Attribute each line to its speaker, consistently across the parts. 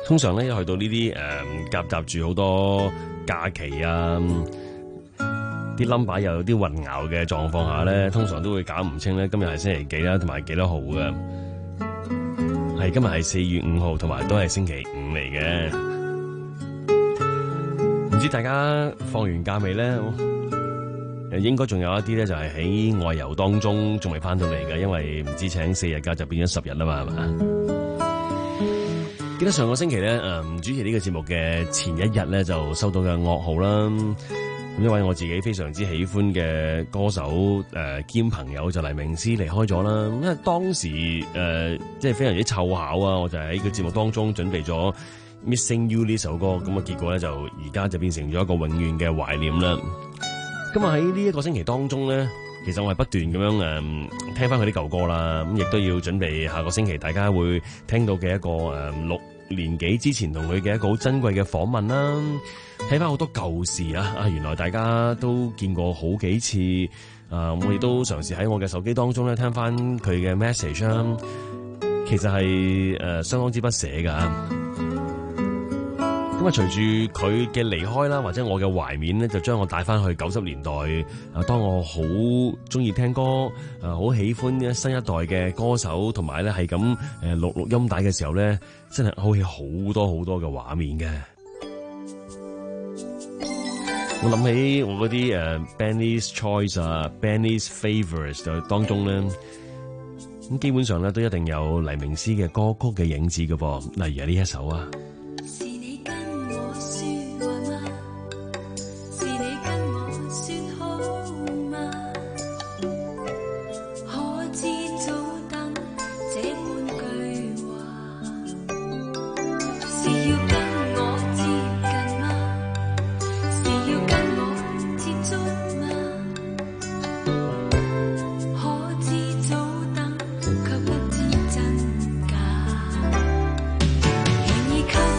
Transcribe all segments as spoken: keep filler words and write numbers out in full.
Speaker 1: 通常咧一去到呢啲誒夾雜住好多假期啊，啲 number 又有啲混淆嘅狀況下咧，通常都會搞唔清咧今日係星期幾啦，同埋幾多號嘅。係今日係四月五號，同埋都係星期五嚟嘅。唔知大家放完假未咧？誒，應該仲有一啲咧，就係喺外遊當中仲未翻到嚟嘅，因為唔知請四日假就變咗十日啦嘛，係嘛？記得上個星期咧，誒，主持呢個節目嘅前一日咧，就收到嘅噩耗啦。咁因為我自己非常之喜歡嘅歌手誒兼朋友就黎明詩離開咗啦。因為當時誒即係非常之湊巧啊，我就喺個節目當中準備咗 Missing You 呢首歌，咁啊結果咧就而家就變成咗一個永遠嘅懷念啦。咁啊喺呢一個星期當中咧，其實我係不斷咁樣誒聽翻佢啲舊歌啦，咁亦都要準備下個星期大家會聽到嘅一個誒六年幾之前同佢嘅一個好珍貴嘅訪問啦，睇翻好多舊事啊！啊，原來大家都見過好幾次啊！我亦都嘗試喺我嘅手機當中咧聽翻佢嘅 message 啦，其實係誒、呃、相當之不捨噶。咁啊，隨住佢嘅離開啦，或者我嘅懷緬咧，就將我帶翻去九十年代啊！當我好中意聽歌啊，好喜歡新一代嘅歌手，同埋咧係咁誒錄錄音帶嘅時候咧，真係好似好多好多嘅畫面嘅。我諗起我嗰啲誒 Benny's Choice 啊 ，Benny's Favourites 就當中咧，咁基本上咧都一定有黎明詩嘅歌曲嘅影子嘅噃，例如係呢一首啊。
Speaker 2: 可知早等，卻不知真假。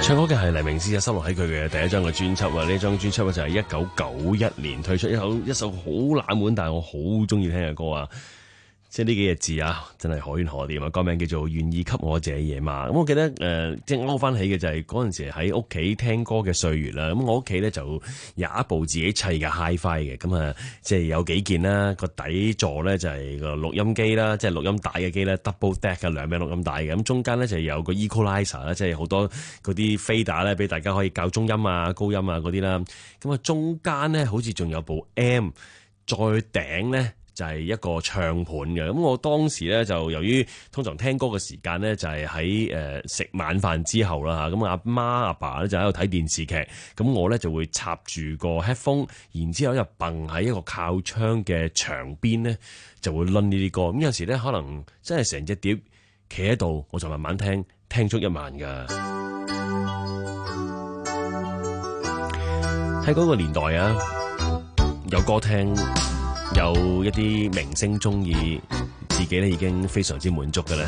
Speaker 1: 唱歌嘅係黎明詩啊，收錄喺佢嘅第一張嘅專輯啊。呢張專輯就係一九九一年推出，一首一首好冷門，但係我好中意聽嘅歌啊。即係呢幾隻字啊，真係可圈可點啊！歌名叫做《願意給我這夜嘛》。咁我記得誒、呃，即係勾翻起嘅就係嗰陣時喺屋企聽歌嘅歲月啦。咁我屋企咧就有一部自己砌嘅 Hi-Fi 嘅，咁啊，即係有幾件啦。個底座咧就係個錄音機啦，即係錄音帶嘅機咧 ，double deck 嘅兩邊錄音帶嘅。咁中間咧就有個 equalizer 啦，即係好多嗰啲 fader 咧，俾大家可以校中音啊、高音啊嗰啲啦。咁啊，中間咧好似仲有部 M， 再頂咧，就係一個唱盤嘅。咁我當時咧就由於通常聽歌嘅時間咧就係喺誒食晚飯之後啦嚇，咁阿媽阿爸咧就喺度睇電視劇，咁我咧就會插住個 headphone，然之後又蹦喺一個靠窗嘅牆邊咧就會攆呢啲歌。咁有時咧可能真係成隻碟企喺度，我就慢慢聽，聽足一晚㗎。喺嗰個年代啊，有歌聽，有一啲明星中意，自己咧已經非常之滿足嘅咧。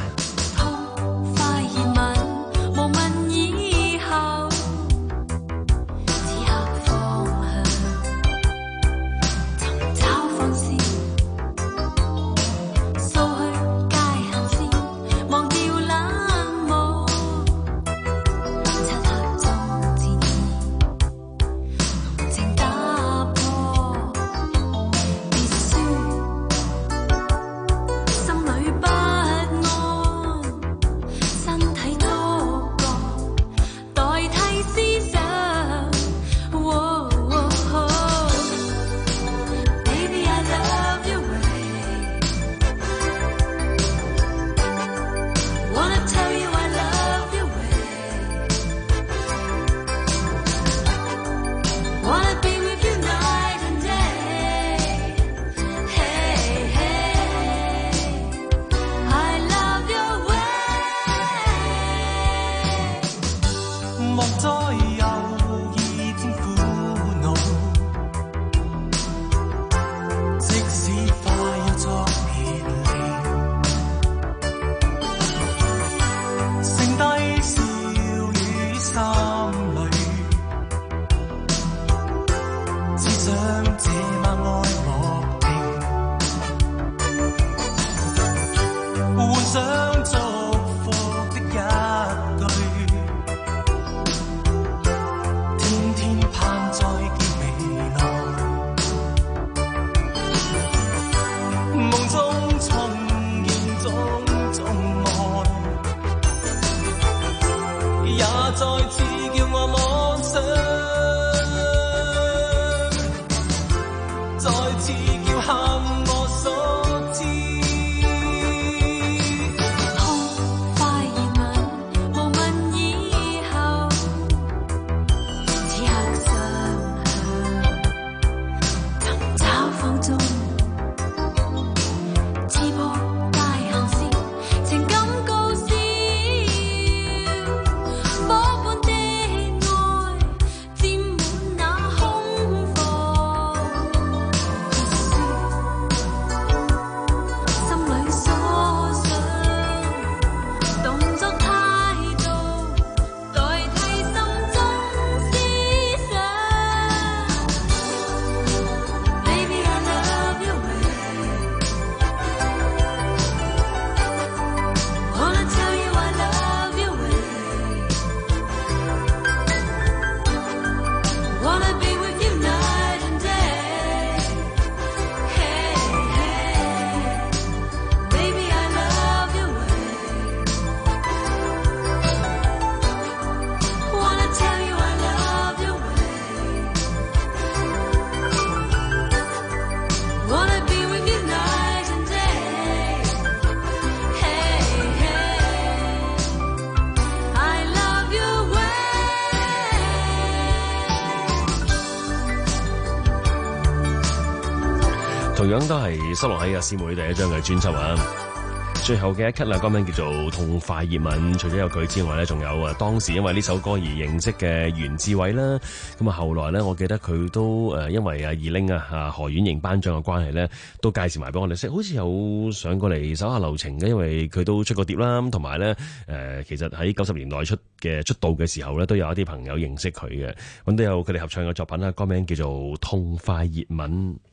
Speaker 1: 同樣都係收錄喺阿師妹第一張嘅專輯啊， 最後嘅一 cut 啦，歌名叫做《痛快熱吻》。除咗有佢之外咧，仲有啊，當時因為呢首歌而認識嘅袁志偉啦。咁啊，後來咧，我記得佢都誒，因為啊二玲啊啊何婉瑩頒獎嘅關係咧，都介紹埋俾我哋識。好似有上過嚟手下留情嘅，因為佢都出過碟啦。同埋咧誒，其實喺九十年代出嘅出道嘅時候咧，都有一啲朋友認識佢嘅。咁都有佢哋合唱嘅作品啦，歌名叫做《痛快熱吻》。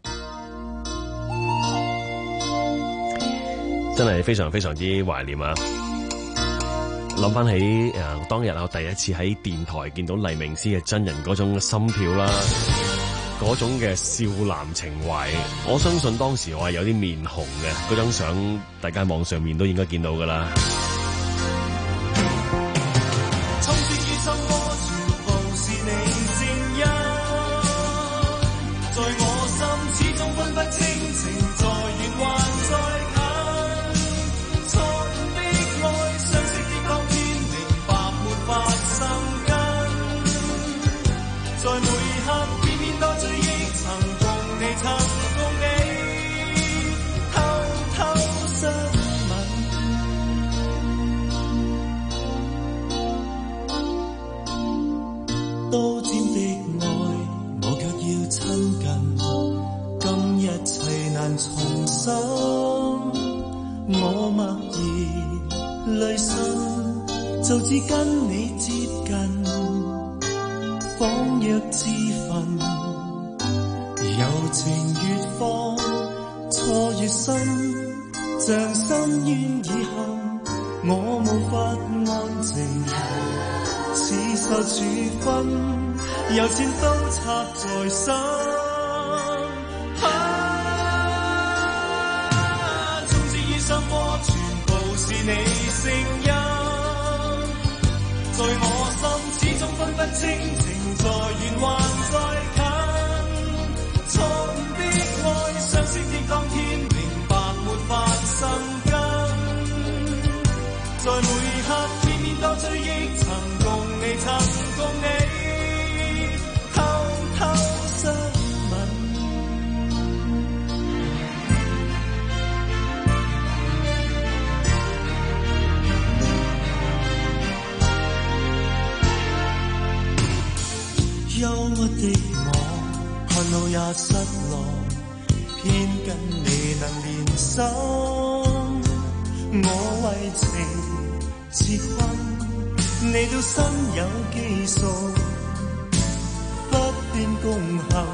Speaker 1: 真係非常非常之懷念啊！諗翻起誒、呃、當日我第一次喺電台見到黎明詩嘅真人嗰種心跳啦，嗰種嘅少男情懷，我相信當時我係有啲面紅嘅。嗰張相大家網上面都應該見到噶啦。
Speaker 2: 重生，我默然淚滲，就只跟你接近，仿若知分，柔情越放，錯越深，像深淵以後，我無法安靜，似受處分，有千刀插在心。你聲音在我心，始終分不清情在遠還在近。錯誤的愛，相識的當天，明白沒法生根。在每刻片面多追憶，曾共你，曾共你偷偷相吻。憂鬱的我，看路也失落，偏跟你能連心。我為情切困，你都心有記數，不斷共行，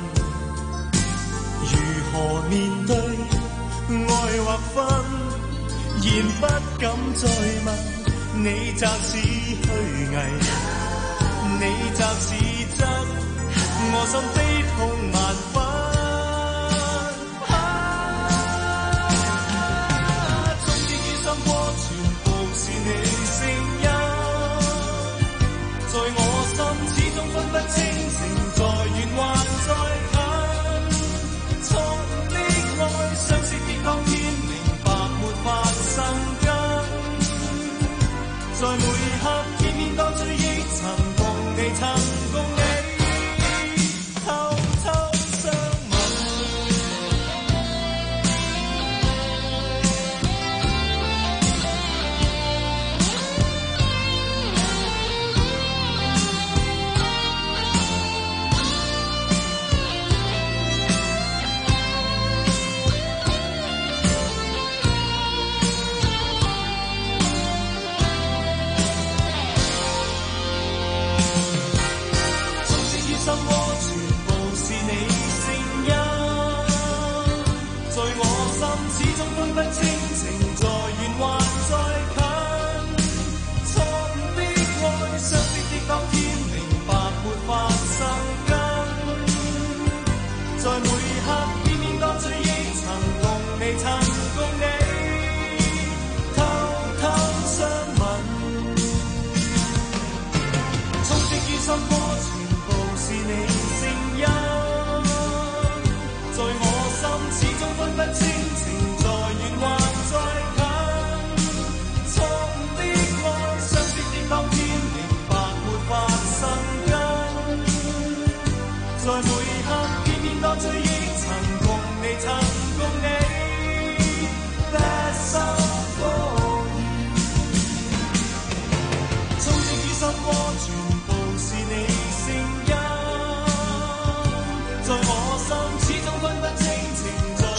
Speaker 2: 如何面對愛或分，言不敢再問，你暫似虛偽。你暫是真，我心悲痛萬分。終於於心窩，全部是你聲音，在我心始終分不清情在遠還在近。錯誤的愛，相識的當天，明白沒法生根。在每刻片面多追憶，曾你曾共你偷偷相吻。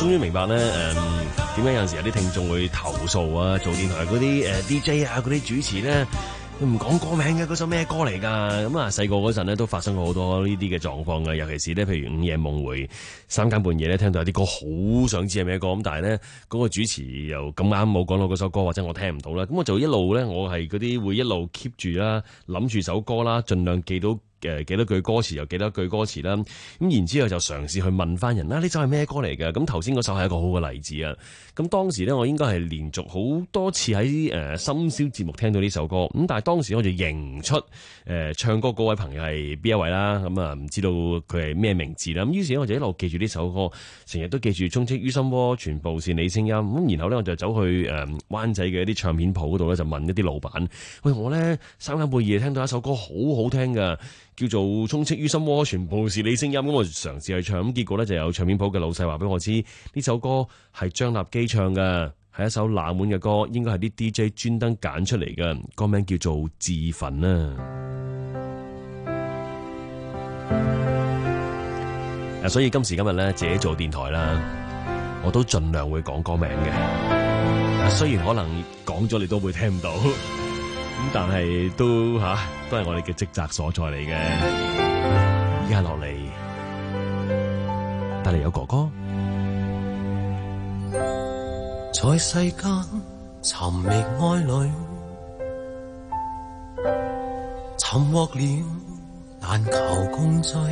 Speaker 1: 終於明白咧，誒點解有陣時有啲聽眾會投訴啊，做電台嗰啲誒 D J 啊，嗰啲主持咧，佢唔講歌名嘅，嗰首咩歌嚟㗎？咁啊，細個嗰陣咧都發生過好多呢啲嘅狀況嘅，尤其是咧，譬如午夜夢回、三更半夜咧，聽到有啲歌好想知係咩歌，咁但係咧嗰個主持又咁啱冇講到嗰首歌，或者我聽唔到啦，咁我就一路咧，我係嗰啲會一路 keep 住啦，諗住首歌啦，盡量記到。誒幾多句歌詞又幾多句歌詞啦，咁然之後就嘗試去問翻人啦，呢首係咩歌嚟嘅？咁頭先嗰首係一個好嘅例子啊！咁當時咧，我應該係連續好多次喺誒深宵節目聽到呢首歌，咁但係當時我就認唔出誒、呃、唱歌嗰位朋友係邊一位啦，咁啊唔知道佢係咩名字啦，咁於是我就一路記住呢首歌，成日都記住充斥於心窩，全部是你聲音，咁然後咧我就走去誒、呃、灣仔嘅一啲唱片鋪嗰度咧，就問一啲老闆，喂，我咧三更半夜聽到一首歌好好聽㗎。叫做充斥於心窩，全部是你聲音。咁我嘗試去唱，咁結果咧就有唱片鋪嘅老細話俾我知，呢首歌係張立基唱嘅，係一首冷門嘅歌，應該係啲 D J 專登揀出嚟嘅，歌名叫做《自焚》啊。啊，所以今時今日咧，自己做電台啦，我都盡量會講歌名嘅。雖然可能講咗你都會聽唔到。咁但係都吓、啊，都係我哋嘅職責所在嚟嘅。依家落嚟，帶嚟有哥哥，
Speaker 2: 在世間尋覓愛侶，尋獲了，但求共聚。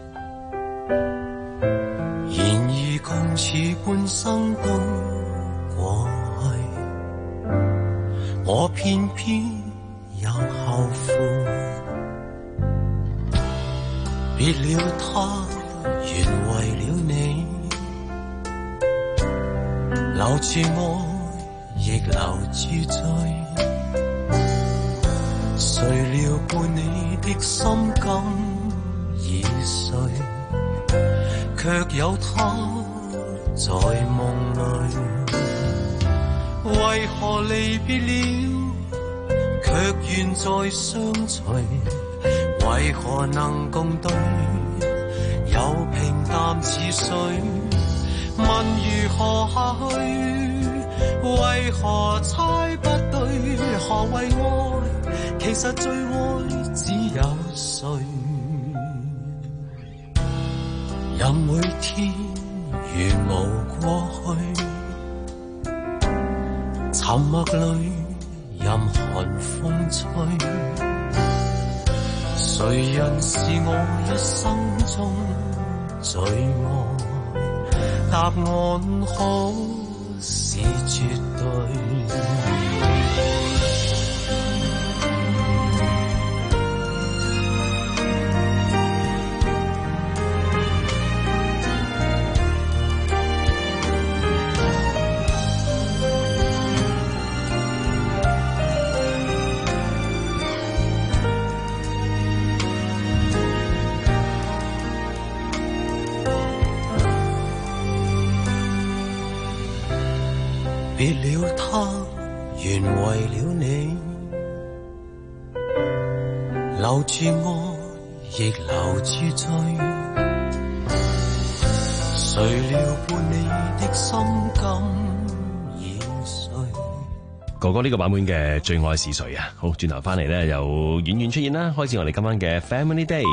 Speaker 2: 然而共此半生都過去，我偏偏又後悔，別了他，原為了你，留住愛，亦留住罪。誰料伴你的心感已碎，卻有他在夢裏。為何離別了？卻願再相隨，為何能共對？又平淡似水，問如何下去？為何猜不對？何為愛？其實最愛只有誰？任每天如無過去，沉默裏任寒風吹，誰人是我一生中最愛？答案可是絕對。別了他，原為了你，留住愛，亦留住罪。誰料伴你的心感已碎。
Speaker 1: 哥哥呢個版本嘅最愛是誰啊？好，轉頭翻嚟咧，由遠遠出現啦，開始我哋今晚嘅 Family Day。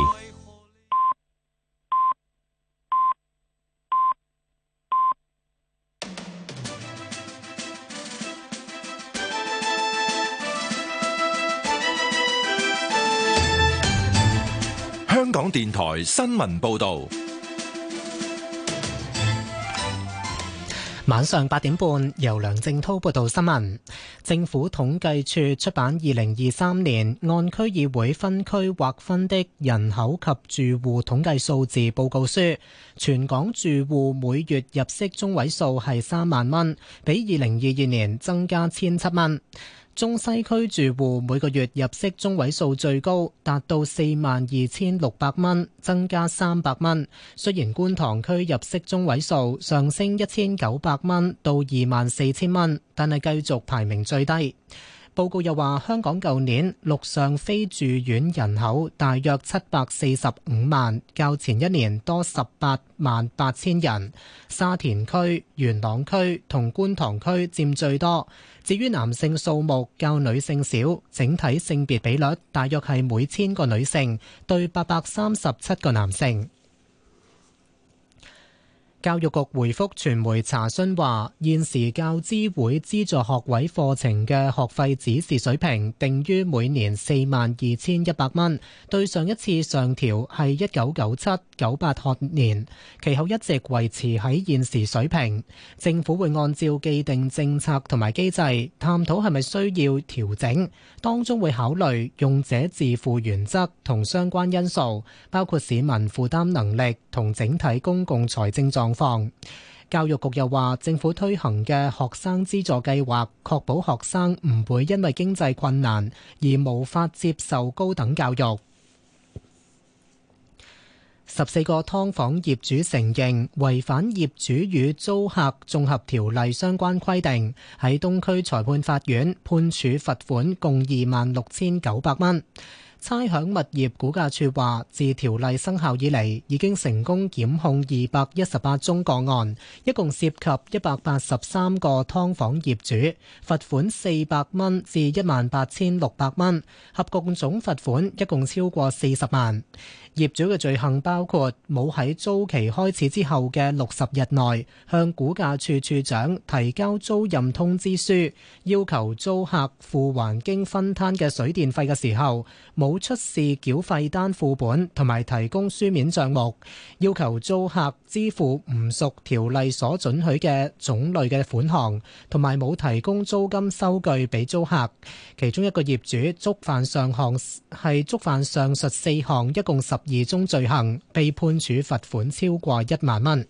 Speaker 3: 香港電台新聞報道，
Speaker 4: 晚上八點半，由梁正濤報道新聞。政府統計處出版二零二三年按區議會分區劃分的人口及住戶統計數字報告書，全港住戶每月入息中位數係三萬蚊，比二零二二年增加千七蚊。中西區住戶每個月入息中位數最高，達到四萬二千六百蚊，增加三百蚊。雖然觀塘區入息中位數上升一千九百蚊到二萬四千蚊，但係繼續排名最低。 報告又話，香港舊年陸上非住院人口大約七百四十五萬，較前一年多十八萬八千人。沙田區、元朗區同觀塘區佔最多。至於男性數目較女性少，整體性別比率大約係每千個女性對八百三十七個男性。教育局回覆傳媒查詢話，現時教資會資助學位課程嘅學費指示水平定於每年四萬二千一百蚊，對上一次上調係一九九七九八學年，其後一直維持喺現時水平。政府會按照既定政策同埋機制，探討係咪需要調整，當中會考慮用者自負原則同相關因素，包括市民負擔能力同整體公共財政狀況。教育局又話，政府推行嘅學生資助計劃，確保學生唔會因為經濟困難而無法接受高等教育。十四個劏房業主承認違反業主與租客綜合條例相關規定，喺東區裁判法院判處罰款共二萬六千九百蚊。差餉物業估價署話，自條例生效以嚟，已經成功檢控二百一十八宗個案，一共涉及一百八十三個劏房業主，罰款四百蚊至一萬八千六百蚊，合共總罰款一共超過四十萬。業主嘅罪行包括冇喺租期開始之後嘅六十日內向估價署署長提交租賃通知書，要求租客付還經分攤嘅水電費嘅時候冇出示繳費單副本同埋提供書面帳目，要求租客支付唔屬條例所准許嘅種類嘅款項，同埋冇提供租金收據俾租客。其中一個業主觸犯上項係觸犯上述四項，一共十二宗罪行，被判處罰款超過一萬蚊。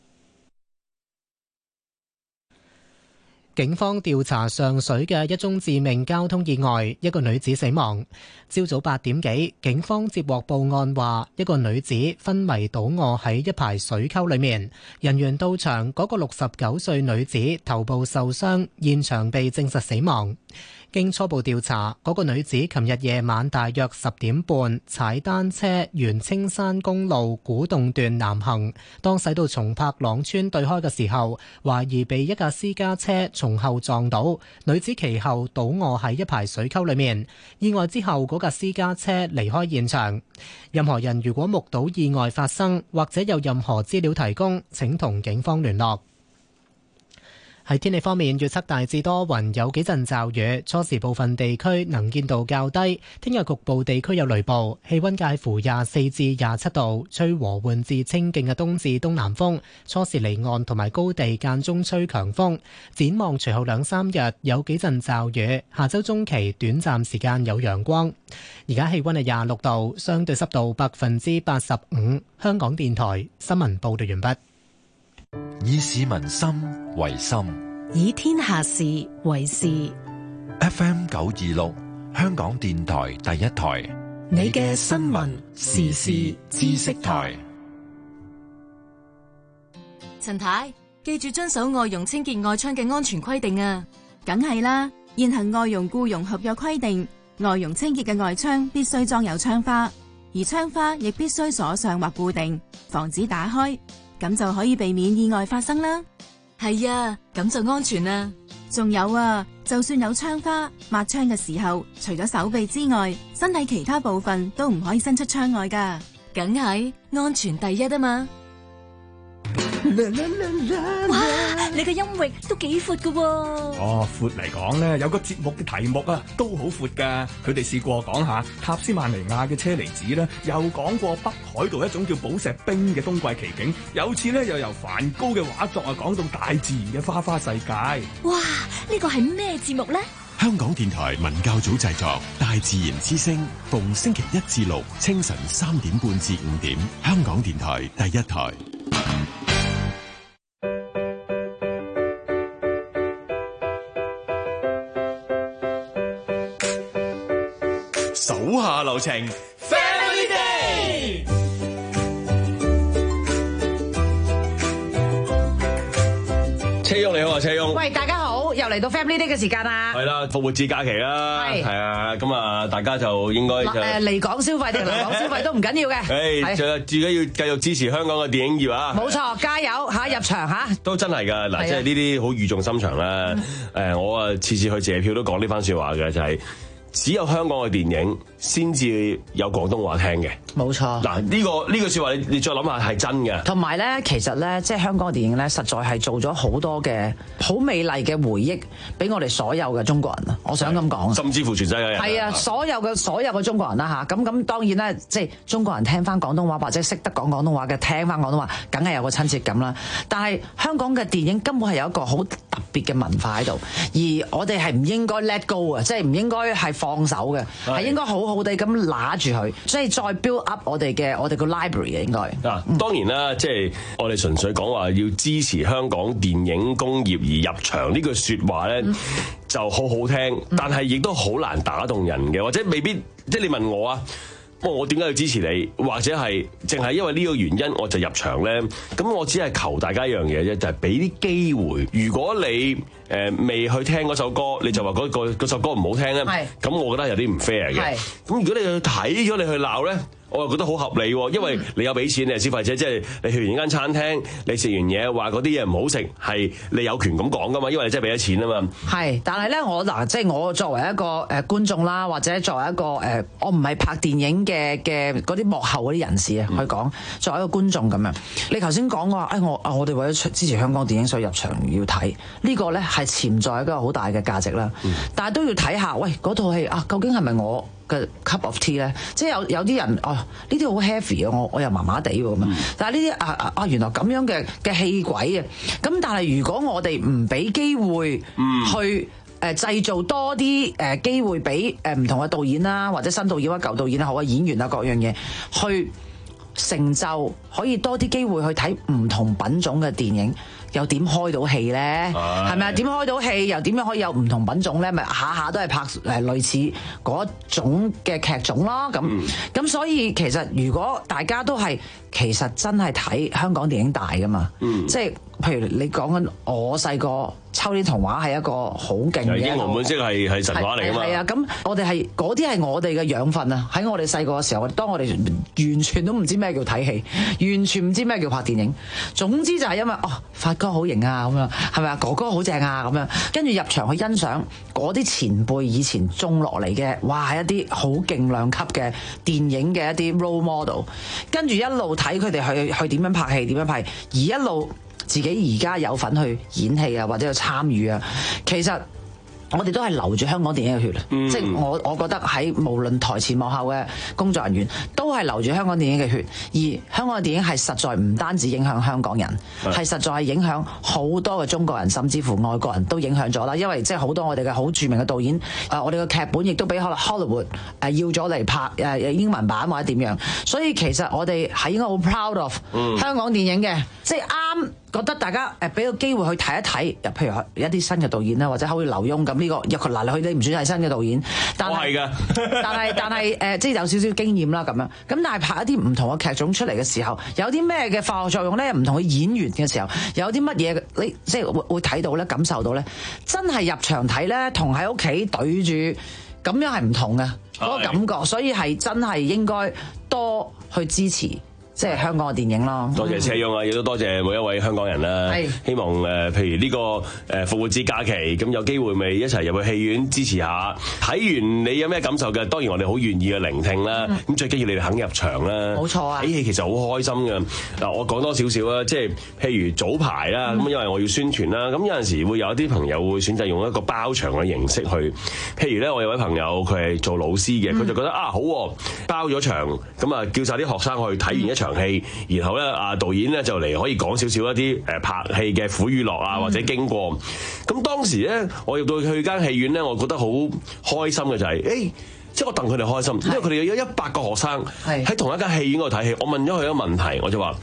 Speaker 4: 警方調查上水嘅一宗致命交通意外，一個女子死亡。朝早八點幾，警方接獲報案話，一個女子昏迷倒臥喺一排水溝裏面。人員到場，嗰個六十九歲女子頭部受傷，現場被證實死亡。經初步調查，嗰個女子琴日夜晚大約十點半踩單車沿青山公路古洞段南行，當駛到松柏塱村對開嘅時候，懷疑被一架私家車從後撞倒，女子其後倒臥喺一排水溝裏面。意外之後，嗰架私家車離開現場。任何人如果目睹意外發生，或者有任何資料提供，請同警方聯絡。喺天氣方面，預測大致多雲，有幾陣驟雨，初時部分地區能見度較低。聽日局部地區有雷暴，氣溫介乎廿四至廿七度，吹和緩至清勁嘅東至東南風。初時離岸同埋高地間中吹強風。展望隨後兩三日有幾陣驟雨，下周中期短暫時間有陽光。而家氣溫係廿六度，相對濕度百分之八十五。香港電台新聞報道完畢。
Speaker 3: 以市民心為心，
Speaker 5: 以天下事為事。
Speaker 3: F M 九二六，香港電台第一台，
Speaker 5: 你嘅新聞時事知識台。
Speaker 6: 陳太，記住遵守外傭清潔外窗嘅安全規定啊！
Speaker 7: 梗係啦，現行外傭僱傭合約規定，外傭清潔嘅外窗必須裝有窗花，而窗花亦必須鎖上或固定，防止打開。咁就可以避免意外發生啦。
Speaker 6: 係啊，咁就安全啦。
Speaker 7: 仲有啊，就算有窗花，抹窗嘅時候，除咗手臂之外，身體其他部分都唔可以伸出窗外噶。
Speaker 6: 梗係安全第一啊嘛。哇，你嘅音域都幾闊噶喎。
Speaker 8: 哦，闊嚟講咧，有個節目嘅題目啊，都好闊噶。佢哋試過講下塔斯曼尼亞嘅車厘子啦，又講過北海道一種叫寶石冰嘅冬季奇景。有次咧，又由梵高嘅畫作啊，講到大自然嘅花花世界。
Speaker 6: 哇，呢個係咩節目呢？
Speaker 9: 香港電台文教組製作《大自然之聲》，逢星期一至六清晨三點半至五點，香港電台第一台。
Speaker 10: 手下留情 ，Family Day。車翁你好啊，車翁。
Speaker 11: 喂，大家好，又嚟嚟到 Family Day 嘅時間啦。
Speaker 1: 係啦，復活節假期啦，係啊，咁啊，大家就應該就
Speaker 11: 誒嚟港消費定嚟港消費都唔緊要嘅。
Speaker 1: 誒，就自己要繼續支持香港嘅電影業啊！
Speaker 11: 冇錯，加油嚇入場嚇。
Speaker 1: 都真係㗎，嗱，即係呢啲好語重心長啦。誒，我啊次次去謝票都講呢番説話嘅，就係只有香港嘅電影先至有廣東話聽嘅。
Speaker 11: 冇錯。
Speaker 1: 嗱，呢個呢句説話，你你再諗下係真嘅。
Speaker 11: 同埋咧，其實咧，即係香港嘅電影咧，實在係做咗好多嘅好美麗嘅回憶俾我哋所有嘅中國人啊！我想咁講，
Speaker 1: 甚至乎全世界人。
Speaker 11: 係啊，所有嘅所有嘅中國人啦嚇，咁咁當然咧，即係中國人聽翻廣東話或者識得講廣東話嘅聽翻廣東話，梗係有個親切感啦。但係香港嘅電影根本係有一個好特別嘅文化喺度，而我哋係唔應該 let go 啊，即係唔應該係放手嘅，係應該好好地咁揦住佢，即係再 build up 我哋嘅我哋個 library 嘅應該。
Speaker 1: 嗱，當然啦，即係我哋純粹講話要支持香港電影工業而入場呢句説話咧，嗯、就好好聽，但係亦都好難打動人嘅，或者未必即係你問我啊。我點解要支持你？或者係淨係因為呢個原因我就入場咧？咁我只係求大家一樣嘢啫，就係俾啲機會。如果你誒、呃、未去聽嗰首歌，你就話嗰、嗰個、首歌唔好聽咧，咁我覺得有啲唔 fair 嘅。咁如果你去睇咗，你去鬧咧？我又覺得好合理喎，因為你有俾錢，你係消費者，即係你去完間餐廳，你食完嘢話嗰啲嘢唔好食，係你有權咁講噶嘛，因為你真係俾咗錢啊嘛。係，
Speaker 11: 但係咧，我嗱即係我作為一個誒觀眾啦，或者作為一個誒，我唔係拍電影嘅嘅嗰啲幕後嗰啲人士啊，去講作為一個觀眾咁樣。你頭先講話，誒我啊，我哋為咗支持香港電影，所以入場要睇呢個咧，係潛在一個好大嘅價值啦。嗯、但係都要睇下，喂嗰套戲啊，究竟係咪我嘅 cup of tea 咧？即係有有啲人哦，呢啲好 heavy 啊，我我又麻麻地喎咁樣。嗯、但係呢啲啊啊啊，原來咁樣嘅嘅戲鬼啊！咁但係如果我哋唔俾機會去誒製造多啲誒機會俾誒唔同嘅導演啦，或者新導演或者舊導演啊，好嘅演員啊，各樣嘢去成就，可以多啲機會去睇唔同品種嘅電影。又點開到戲咧？係咪啊？點開到戲又點樣可以有唔同品種咧？咪下下都係拍誒類似嗰種嘅劇種咯。咁咁、嗯、所以其實如果大家都係其實真係睇香港電影大噶嘛，嗯、即係譬如你講緊我細個秋天童話係一個好勁嘅，英雄本色係係神話嚟噶嘛。係啊，咁我哋係嗰啲係我哋嘅養分啊！喺我哋細個嘅時候，當我哋完全都唔知咩叫睇戲，完全唔知咩叫拍電影。總之就係因為哦發哥好型啊咁樣，係咪啊？哥哥好正啊咁樣，跟住入場去欣賞嗰啲前輩以前種落嚟嘅，哇係一啲好勁量級嘅電影嘅一啲 role model， 跟住一路睇佢哋去去點樣拍戲，點樣拍，而一路自己而家有份去演戲啊，或者去參與啊，其實我哋都係流住香港電影嘅血，嗯、即係我我覺得喺無論台前幕後嘅工作人員都係流住香港電影嘅血，而香港嘅電影係實在唔單止影響香港人，係是實在係影響好多嘅中國人，甚至乎外國人都影響咗啦。因為即係好多我哋嘅好著名嘅導演，誒我哋嘅劇本亦都俾可能 Hollywood 誒要咗嚟拍誒英文版或者點樣，所以其實我哋係應該好 proud of 香港電影嘅，嗯、即係啱。覺得大家誒俾個機會去睇一睇，譬如一啲新嘅導演啦，或者好似劉墉咁呢個，又嗱佢哋唔算係新嘅導演，但係，我係㗎，但係但係誒，即係有少少經驗啦咁樣。咁但係拍一啲唔同嘅劇種出嚟嘅時候，有啲咩嘅化學作用咧？唔同嘅演員嘅時候，有啲乜嘢你即係會會睇到咧，感受到咧？真係入場睇咧，同喺屋企對住咁樣係唔同嘅嗰個感覺，所以係真係應該多去支持。即係香港嘅電影咯。多謝車勇啊，亦都多謝每一位香港人啦。係希望誒，譬如呢個誒復活節假期，咁有機會咪一齊入去戲院支持下。睇完你有咩感受嘅？當然我哋好願意去聆聽啦。咁、嗯、最緊要你哋肯入場啦。冇錯啊！睇戲其實好開心嘅。嗱，我講多少少啦，即係譬如早排啦，咁、嗯、因為我要宣傳啦，咁有陣時會有一啲朋友會選擇用一個包場嘅形式去。譬如咧，我有位朋友佢係做老師嘅，佢就覺得、嗯、啊好包咗場，咁啊叫晒啲學生去睇完一場戲，然後咧啊導演咧就嚟可以講少少一啲誒拍戲嘅苦與樂啊，或者經過。咁當時咧我入到去間戲院咧，我覺得好開心嘅就係、是、誒、欸，即係我戥佢哋開心，因為佢哋有一百個學生喺同一間戲院嗰度睇戲。我問咗佢一個問題，我就話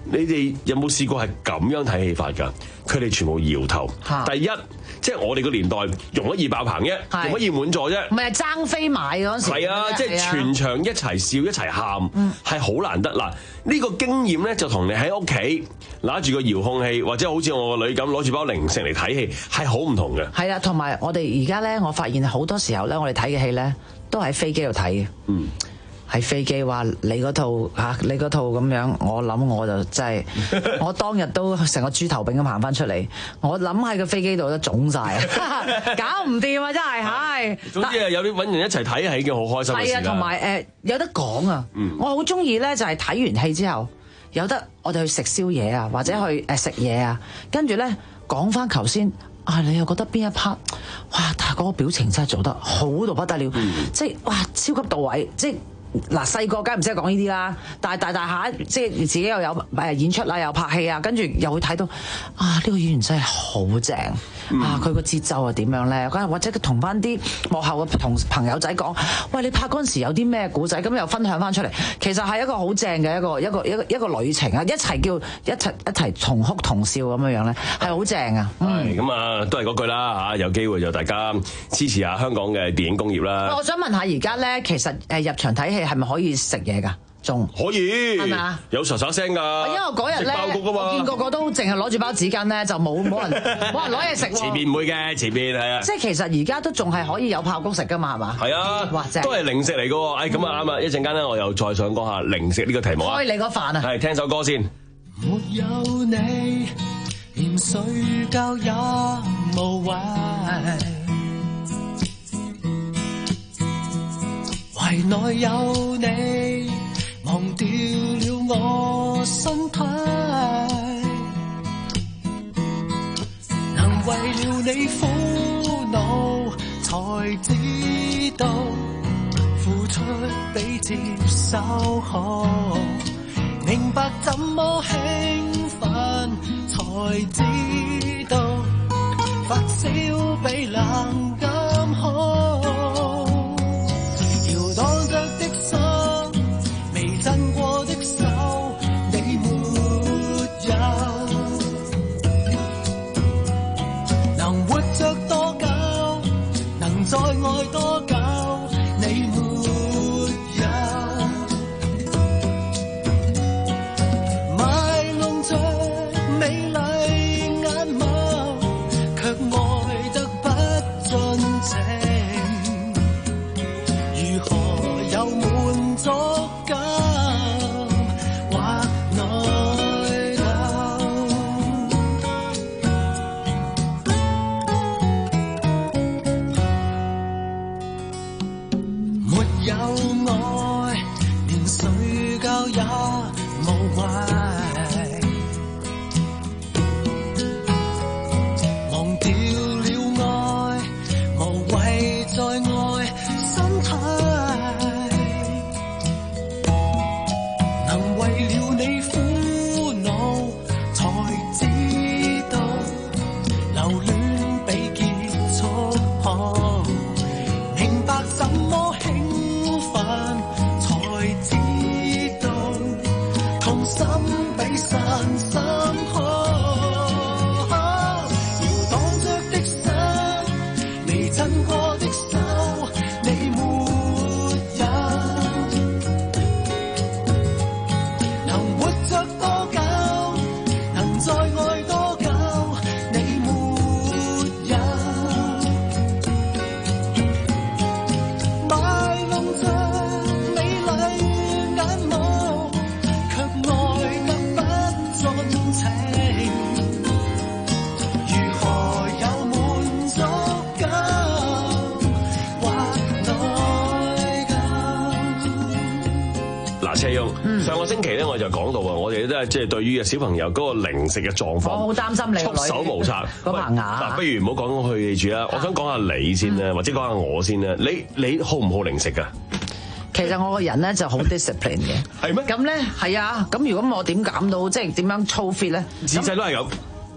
Speaker 1: 你哋有冇試過係咁樣睇戲法㗎？佢哋全部搖頭。第一，即係我哋個年代容乜易爆棚啫，容乜易滿座啫。
Speaker 11: 唔係爭飛買嗰陣時。
Speaker 1: 係啊，即係全場一齊笑一齊喊，係好難得。嗱，呢個經驗咧就同你喺屋企拿住個遙控器，或者好似我個女咁攞住包零食嚟睇戲，係好唔同嘅。
Speaker 11: 係啊，同埋我哋而家咧，我發現好多時候咧，我哋睇嘅戲咧都喺飛機度睇嘅。嗯。喺飛機話你嗰套嚇，你嗰套咁樣，我諗我就真係，我當日都成個豬頭炳咁行翻出嚟，我諗喺個飛機度都腫晒，搞唔掂啊！真係，唉。
Speaker 1: 總之係有啲揾人一齊睇係已經好開心嘅事啦。
Speaker 11: 係啊，同埋誒有得講啊！
Speaker 1: 嗯、
Speaker 11: 我好中意咧，就係睇完戲之後有得我哋去食宵夜啊，或者去誒食嘢啊，跟住咧講翻頭先。啊！你又覺得邊一 part？哇！但係嗰個表情真係做得好到不得了，嗯、即係哇超級到位，即係嗱細個梗係唔識講呢啲啦，但係大大下即係自己又有誒演出啦，又拍戲啊，跟住又會睇到啊呢、呢個演員真係好正、嗯、啊！佢個節奏係點樣咧？或者同翻啲幕後嘅同朋友仔講，喂你拍嗰陣時有啲咩古仔？咁又分享翻出嚟，其實係一個好正嘅一個一個一個一個旅程啊！一齊叫一齊一齊同哭同笑咁樣樣咧，係好正啊！
Speaker 1: 係咁啊，都係嗰句啦嚇，有機會就大家支持下香港嘅電影工業啦。
Speaker 11: 我想問下而家咧，其實誒入場睇戲係咪可以食嘢㗎？仲
Speaker 1: 可以係
Speaker 11: 嘛？
Speaker 1: 有沙沙聲㗎。
Speaker 11: 因為嗰日咧，我見個個都淨係攞住包紙巾咧，就冇冇人冇人攞嘢食喎。
Speaker 1: 前面唔會嘅，前面係啊。
Speaker 11: 即係其實而家都仲係可以有爆谷食㗎嘛，係嘛？
Speaker 1: 係啊，
Speaker 11: 哇正
Speaker 1: 都係零食嚟㗎喎。哎，咁啊啱啊！一陣間咧，我又再想講下零食呢個題目啊。
Speaker 11: 開你個飯啊！
Speaker 1: 係聽首歌先。
Speaker 2: 沒有你，連睡覺也無謂。懷內有你，忘掉了我身體，能為了你苦惱，才知道付出比接受好，明白怎麼興奮，才知道發燒比冷感好。搖蕩着的心，未震過的手，你沒有。能活着多久，能再愛多久，你沒有。賣弄着美麗眼眸，卻愛得不盡情。如何有滿足感或內疚？沒有愛，連睡覺也無謂。忘掉了愛，無謂再愛身體。能為了你苦惱，才知道留戀比結束好。明白怎麼興奮，才知道痛心比散心好。搖蕩着的心，未震過的手，你沒有。能活着多久，能再愛多久，你沒有。賣弄着美麗眼眸，卻愛得不盡情。如何有滿足感或內疚？
Speaker 1: 嗱，車翁，上個星期咧我就講到啊，我哋都係即係對於小朋友嗰個零食嘅狀況，
Speaker 11: 我好擔心你個女
Speaker 1: 束手無策
Speaker 11: 嗰棚牙。
Speaker 1: 嗱，不如唔好講佢住啦，我想講下你先啦，或者講下我先啦。你你好唔好零食㗎？
Speaker 11: 其實我個人咧就好 discipline 嘅，
Speaker 1: 係咩？
Speaker 11: 咁咧係啊，咁如果我點減到，即係點樣操 fit 咧？
Speaker 1: 自細都係咁。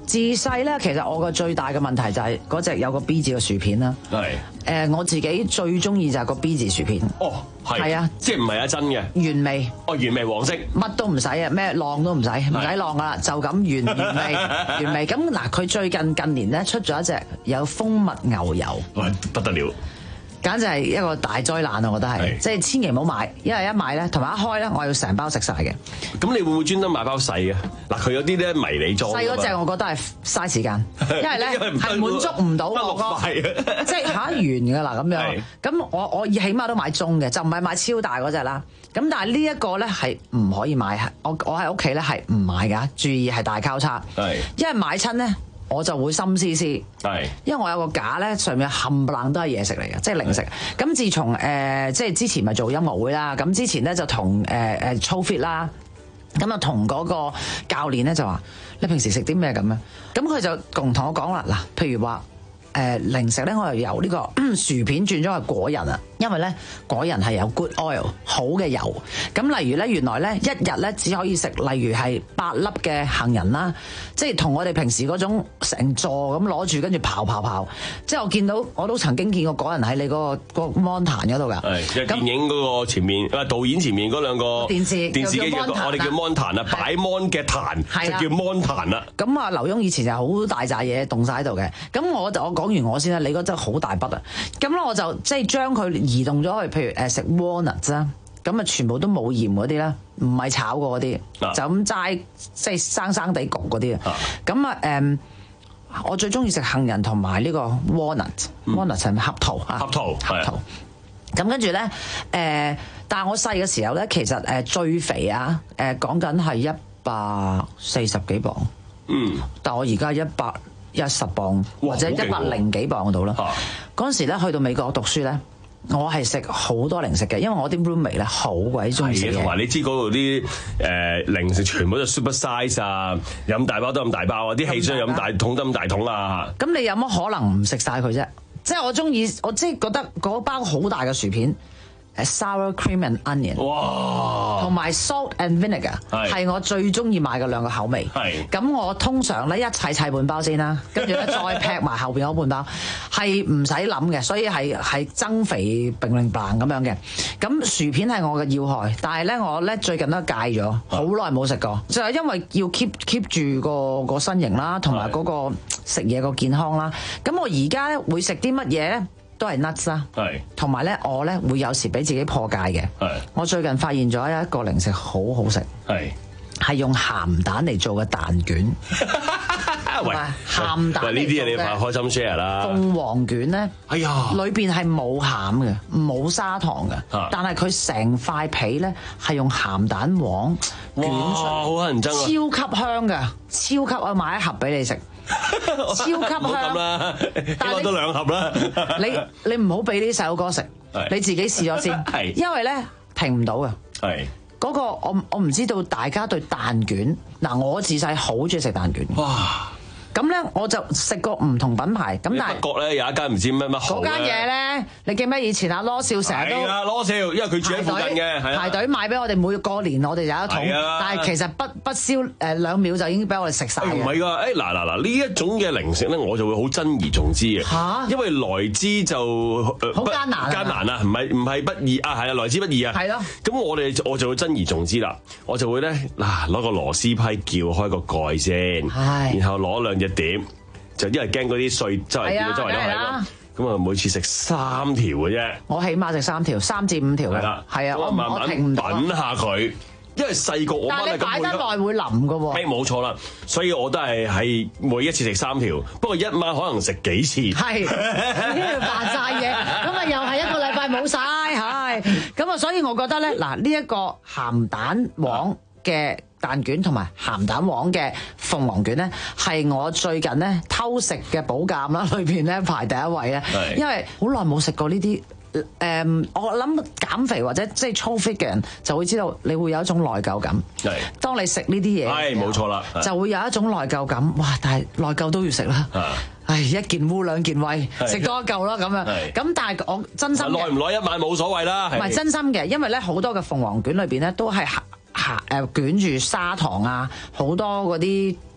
Speaker 11: 自細咧，其實我個最大嘅問題就係嗰隻有個 B 字嘅薯片啦。
Speaker 1: 係。
Speaker 11: 誒，我自己最中意就係個 B 字薯片。
Speaker 1: 哦，係。係啊，即係唔係啊真嘅。
Speaker 11: 原味。
Speaker 1: 哦，原味黃色。乜
Speaker 11: 都唔使啊，咩浪都唔使，唔使浪噶啦，就咁原原味原味。咁嗱，佢最近近年咧出咗一隻有蜂蜜牛油。
Speaker 1: 喂，不得了！
Speaker 11: 簡直係一個大災難啊！我覺得係，即係千祈唔好買，因為一買咧，同埋一開咧，我要成包食晒嘅。
Speaker 1: 咁你會唔會專登買包細嘅？嗱，佢有啲咧迷你裝。
Speaker 11: 細嗰隻我覺得係嘥時間，因為咧係滿足唔到我個，即係嚇完㗎啦咁樣。咁我我起碼都買中嘅，就唔係買超大嗰隻啦。咁但係呢一個咧係唔可以買，我我喺屋企咧係唔買㗎，注意係大交叉。係，因為買親咧。我就會心思思，係，因為我有個架咧，上面冚唪唥都係嘢食嚟嘅，即係零食。咁自從誒、呃、即係之前咪做音樂會啦，咁之前咧就同誒誒操 fit 啦，咁啊同嗰個教練咧就話：你平時食啲咩咁樣？咁佢就共同我講啦，嗱，譬如話。誒、呃、零食咧，我又由呢個薯片轉咗去果仁啊，因為咧果仁係有 good oil 好嘅油。咁例如咧，原來咧一日咧只可以食，例如係八粒嘅杏仁啦，即係同我哋平時嗰種成座咁攞住跟住刨刨刨。即係我見到我都曾經見過果仁喺你嗰、嗰個、嗰個 mon 壇嗰度㗎。係，即係電影嗰個前面啊，導演前面嗰兩個電視電視機，我哋叫 mon 壇啊，擺 mon 嘅壇就叫 mon 壇啦。咁啊，劉墉以前就好大扎嘢凍晒喺度嘅，咁我就我講完我先啦，你嗰真係好大筆啊！咁咧我就即係將佢移動咗去，譬如誒食 walnuts 啦，咁啊全部都冇鹽嗰啲啦，唔係炒過嗰啲，啊、就咁齋即係生生地焗嗰啲啊。咁啊誒，我最中意食杏仁同埋呢個 walnut，walnut 係咪合桃啊？合桃，合桃。咁跟住咧誒，但係我細嘅時候咧，其實誒最肥啊誒講緊係一百四十幾磅，嗯，但我而家一百一十磅或者一百零幾磅到啦。嗰陣時咧去到美國讀書咧，我係食好多零食嘅，因為我啲 roommate 咧好鬼中意食嘢。同埋你知嗰度啲誒零食全部都 super size 啊，飲大包都咁大包啊，啲汽水飲大桶都咁大桶啊。咁你有乜可能唔食晒佢啫？即係我中意，我即係覺得嗰包好大嘅薯片。sour cream and onion， 哇，同埋 salt and vinegar 係我最中意買嘅兩個口味。係，咁我通常咧一砌砌半包先啦，跟住咧再劈埋後邊嗰半包，係唔使諗嘅，所以係係增肥並並棒咁樣嘅。咁薯片係我嘅要害，但係咧我咧最近都戒咗，好耐冇食過，就係因為要 keep keep 住個個身形啦，同埋嗰個食嘢個健康啦。咁我而家咧會食啲乜嘢咧？都係 nuts 啦，同埋咧我咧會有時俾自己破戒嘅。我最近發現咗一個零食好好食，係用鹹蛋嚟做嘅蛋卷。喂，鹹蛋喂呢啲嘢你要開心 share 啦。鳳凰卷咧，哎呀，裏邊係冇餡嘅，冇砂糖嘅，但係佢成塊皮咧係用鹹蛋黃捲出，好乞人憎啊！超級香㗎，超級我買一盒俾你食。超級香啦，但係都兩盒啦。你你唔好俾啲細佬哥食，你自己試咗先。係，因為咧停唔到嘅。係，嗰個我我唔知道大家對蛋卷嗱，我自細好中意食蛋卷。哇！咁咧我就食過唔同品牌，咁但係北角咧有一間唔知乜乜好嗰間嘢咧，你記唔記得以前阿羅少成日都係啊羅少，因為佢住喺附近嘅，排隊買俾我哋每個年，我哋有一桶，但係其實不不消誒兩秒就已經俾我哋食晒。唔係㗎，誒嗱嗱嗱呢一種嘅零食咧，我就會好珍而重之嘅嚇，因為來之就好艱難艱難啊，唔係唔係不易啊，係啊，來之不易啊，係咯。咁我哋我就會珍而重之啦，我就會咧嗱攞個螺絲批撬開個蓋先，然後攞兩隻碟，就因為驚嗰啲碎周圍見到周圍都係嘛，咁啊每次食三條嘅啫。我起碼食三條，三至五條嘅。係啦，係啊，我慢慢品下佢，因為細個我媽係咁。但係你擺得耐會腍㗎喎。誒冇錯啦，所以我都係係每一次食三條，不過一晚可能食幾次。係，呢度扮晒嘢，咁啊又係一個禮拜冇晒，係。咁啊，所以我覺得咧，嗱呢一個鹹蛋黃嘅蛋卷同埋鹹蛋黃嘅鳳凰卷咧，係我最近咧偷食嘅寶鑑啦，裏邊咧排第一位咧，因為好耐冇食過呢啲。誒、嗯，我諗減肥或者即係操 fit 嘅人就會知道，你會有一種內疚感。係，當你食呢啲嘢，係冇錯啦，就會有一種內疚感。哇！但係內疚都要食啦。唉，一件烏兩件威，食多一嚿啦咁樣。咁但係我真心耐唔耐一晚冇所謂啦。唔係真心嘅，因為咧好多嘅鳳凰卷裏邊咧都係鹹鹹誒捲住砂糖啊，好多嗰啲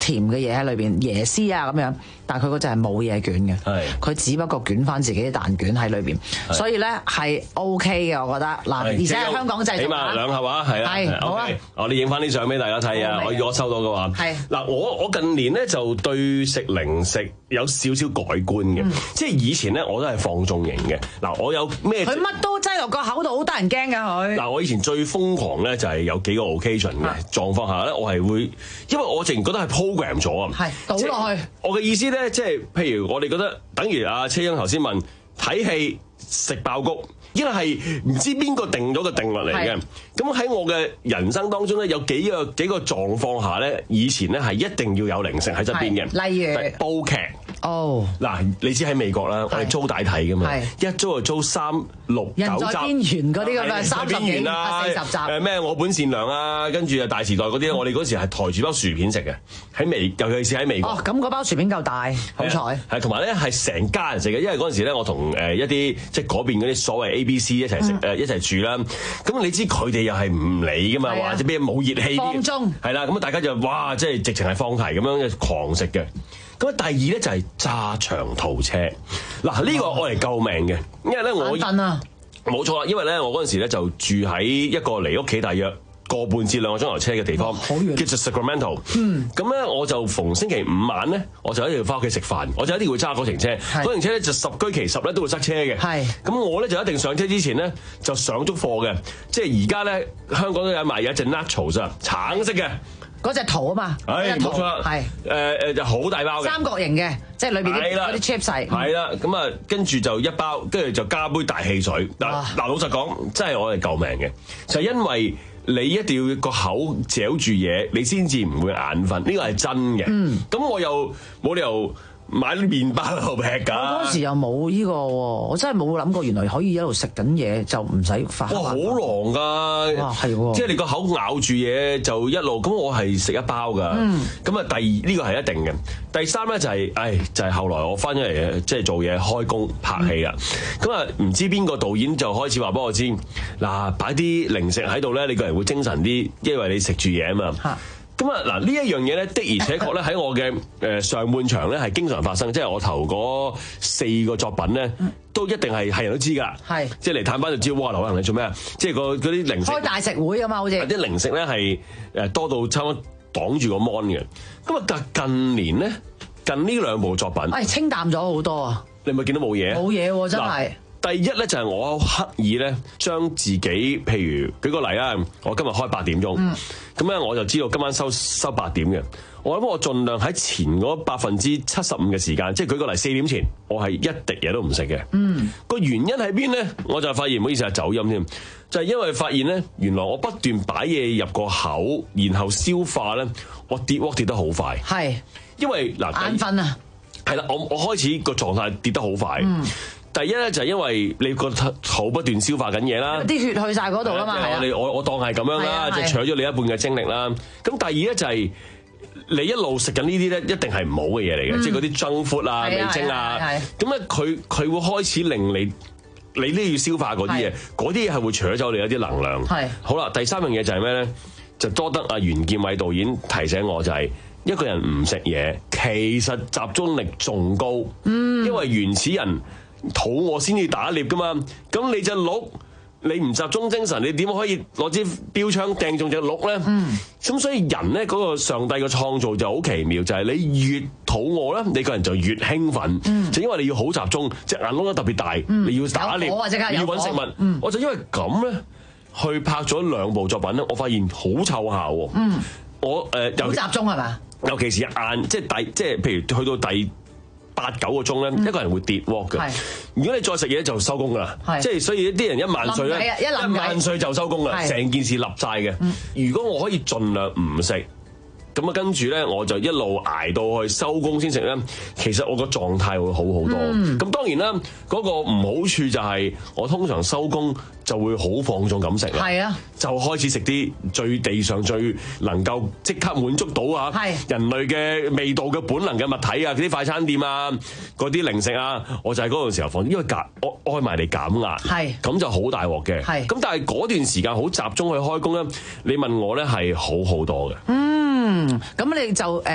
Speaker 11: 甜嘅嘢喺裏邊，椰絲啊咁樣，但係佢嗰隻係冇嘢捲嘅，
Speaker 1: 係
Speaker 11: 佢只不過捲翻自己啲蛋卷喺裏邊，所以咧係 O K 嘅，我覺得嗱，而且係香港製
Speaker 1: 起
Speaker 11: 造
Speaker 1: 碼兩盒啊，係啊，
Speaker 11: 係好啊
Speaker 1: OK，我哋影翻啲相俾大家睇啊，我如果收到嘅話，
Speaker 11: 係
Speaker 1: 嗱，我我近年咧就對食零食有少少改觀嘅，即係以前咧我都係放縱型嘅，嗱，我有咩？
Speaker 11: 佢乜都擠落個口度，好得人驚㗎佢。
Speaker 1: 嗱，我以前最瘋狂咧就係有幾個 occasion 嘅狀況下咧，我係會，因為我淨覺得係 program 咗啊，
Speaker 11: 係倒落去。
Speaker 1: 我嘅意思咧，即係譬如我哋覺得，等於阿車欣頭先問睇戲食爆谷，因為係唔知邊個定咗個定律嚟嘅。咁喺我嘅人生當中咧，有幾個幾個狀況下咧，以前咧係一定要有零食喺側邊嘅。
Speaker 11: 例如
Speaker 1: 煲劇。
Speaker 11: 哦，
Speaker 1: 嗱，你知喺美國啦，我哋租帶睇噶嘛，一租就租三六九集，
Speaker 11: 人在邊緣嗰啲咁嘅三十幾
Speaker 1: 啊
Speaker 11: 四十集，
Speaker 1: 誒咩我本善良啊，跟住啊大時代嗰啲，我哋嗰時係抬住包薯片食嘅，喺美，尤其是喺美國。
Speaker 11: 哦，咁嗰包薯片夠大，好彩。
Speaker 1: 係同埋咧係成家人食嘅，因為嗰陣時咧我同誒一啲即係嗰邊嗰啲所謂 A B C 一齊食誒一齊住啦。咁你知佢哋又係唔理噶嘛，或者咩冇熱氣
Speaker 11: 放縱
Speaker 1: 係啦，咁大家就哇即係直情係放題咁樣狂食嘅。咁第二咧就係揸長途車，嗱呢個我嚟救命嘅，因為咧我冇錯啦，因為咧我嗰陣時咧就住喺一個離屋企大約個半至兩個鐘頭車嘅地方，叫做 Sacramento。嗯，咁咧我就逢星期五晚咧，我就一定要翻屋企食飯，我就一定會揸嗰程車，嗰程車咧就十居其十咧都會塞車嘅。係，咁我咧就一定上車之前咧就上足貨嘅，即係而家咧香港都有賣有一隻 Nachos 啊，橙色嘅。
Speaker 11: 嗰隻桃啊嘛，
Speaker 1: 係冇錯啦，係誒誒就好大包嘅，
Speaker 11: 三角形嘅，即係裏邊啲嗰啲 chips 細，係
Speaker 1: 啦，咁啊跟住就一包，跟住就加杯大汽水。嗱嗱，老實講，真係我哋救命嘅，就係因為你一定要個口嚼住嘢，你先至唔會眼瞓，呢個係真嘅。嗯，咁我又冇理由買啲麵包喺度劈㗎。
Speaker 11: 我嗰時又冇呢個喎，我真係冇諗過，原來可以一路食緊嘢就唔使發。
Speaker 1: 哇，好狼㗎！
Speaker 11: 哇，係喎，
Speaker 1: 即係你個口咬住嘢就一路，咁我係食一包㗎。嗯，咁啊第二呢個係一定嘅。第三咧就係、是，唉，就係、是、後來我翻咗嚟即係做嘢開工拍戲啦。咁啊唔知邊個導演就開始話俾我知，嗱擺啲零食喺度咧，你個人會精神啲，因為你食住嘢啊嘛。咁啊嗱，呢一樣嘢咧的而且確咧喺我嘅誒上半場咧係經常發生，即係我頭嗰四個作品咧都一定係係人都知㗎，係即係嚟探班就知哇劉偉恒你做咩啊？即係個嗰啲零食
Speaker 11: 開大食會啊嘛，好似
Speaker 1: 啲零食咧係誒多到差唔多擋住個 mon 嘅。咁啊但近年咧近呢兩部作品，
Speaker 11: 誒清淡咗好多啊！
Speaker 1: 你咪見到冇嘢？冇
Speaker 11: 嘢喎，真係。
Speaker 1: 第一咧就係我刻意咧將自己，譬如舉個例啊，我今日開八點鐘，咁咧、嗯、我就知道今晚收收八點嘅。我諗我盡量喺前嗰百分之七十五嘅時間，即係舉個例四點前，我係一滴嘢都唔食嘅。嗯，個原因喺邊咧？我就發現唔好意思係走音添，就係、是、因為發現咧，原來我不斷擺嘢入個口，然後消化咧，我跌鑊跌得好快。係，因為嗱
Speaker 11: 眼瞓啊，
Speaker 1: 係啦，我我開始個狀態跌得好快。嗯。第一咧就係因為你個肚不斷消化緊嘢啦，
Speaker 11: 啲血去晒嗰度啦嘛，係啊，
Speaker 1: 我哋我我當係咁樣啦，即係取咗你一半嘅精力啦。咁第二咧就係你一路食緊呢啲咧，一定係唔好嘅嘢嚟嘅，即係嗰啲junk food啊、味精啊。咁咧佢佢會開始令你你都要消化嗰啲嘢，嗰啲嘢係會取走你一啲能量。係好啦，第三樣嘢就係咩咧？就多得阿袁劍偉導演提醒我，就係一個人唔食嘢，其實集中力仲高。嗯，因為原始人。肚餓先至打獵噶嘛，咁你隻鹿你唔集中精神，你點可以攞支標槍掟中隻鹿咧？嗯，咁所以人咧嗰個上帝嘅創造就好奇妙，就係、是、你越肚餓咧，你個人就越興奮，嗯、就因為你要好集中，隻眼窿得特別大，嗯、你要打獵，你要揾食物，嗯、我就因為咁咧，去拍咗兩部作品咧，我發現好湊效喎。嗯，我誒好、呃、集中係嘛？尤其是晏，即係第即係譬如去到第八九個鐘咧，嗯、一個人會跌鑊嘅。如果你再食嘢就收工噶啦，即係所以啲人一萬歲咧，一萬歲就收工啦，成件事立晒嘅。嗯、如果我可以盡量唔食，咁啊跟住咧我就一路捱到去收工先食咧，其實我個狀態會好好多。咁、嗯、當然啦，嗰、嗰個唔好處就係我通常收工就會好放縱咁食啦，係啊，就開始食啲最地上最能夠即刻滿足到啊人類嘅味道嘅本能嘅物體啊，嗰啲快餐店啊，嗰啲零食啊，我就係嗰個時候放，因為減我開埋嚟減壓，係咁就好大鑊嘅，係咁但係嗰段時間好集中去開工咧，你問我咧係好好多嘅。嗯，咁你就誒、呃、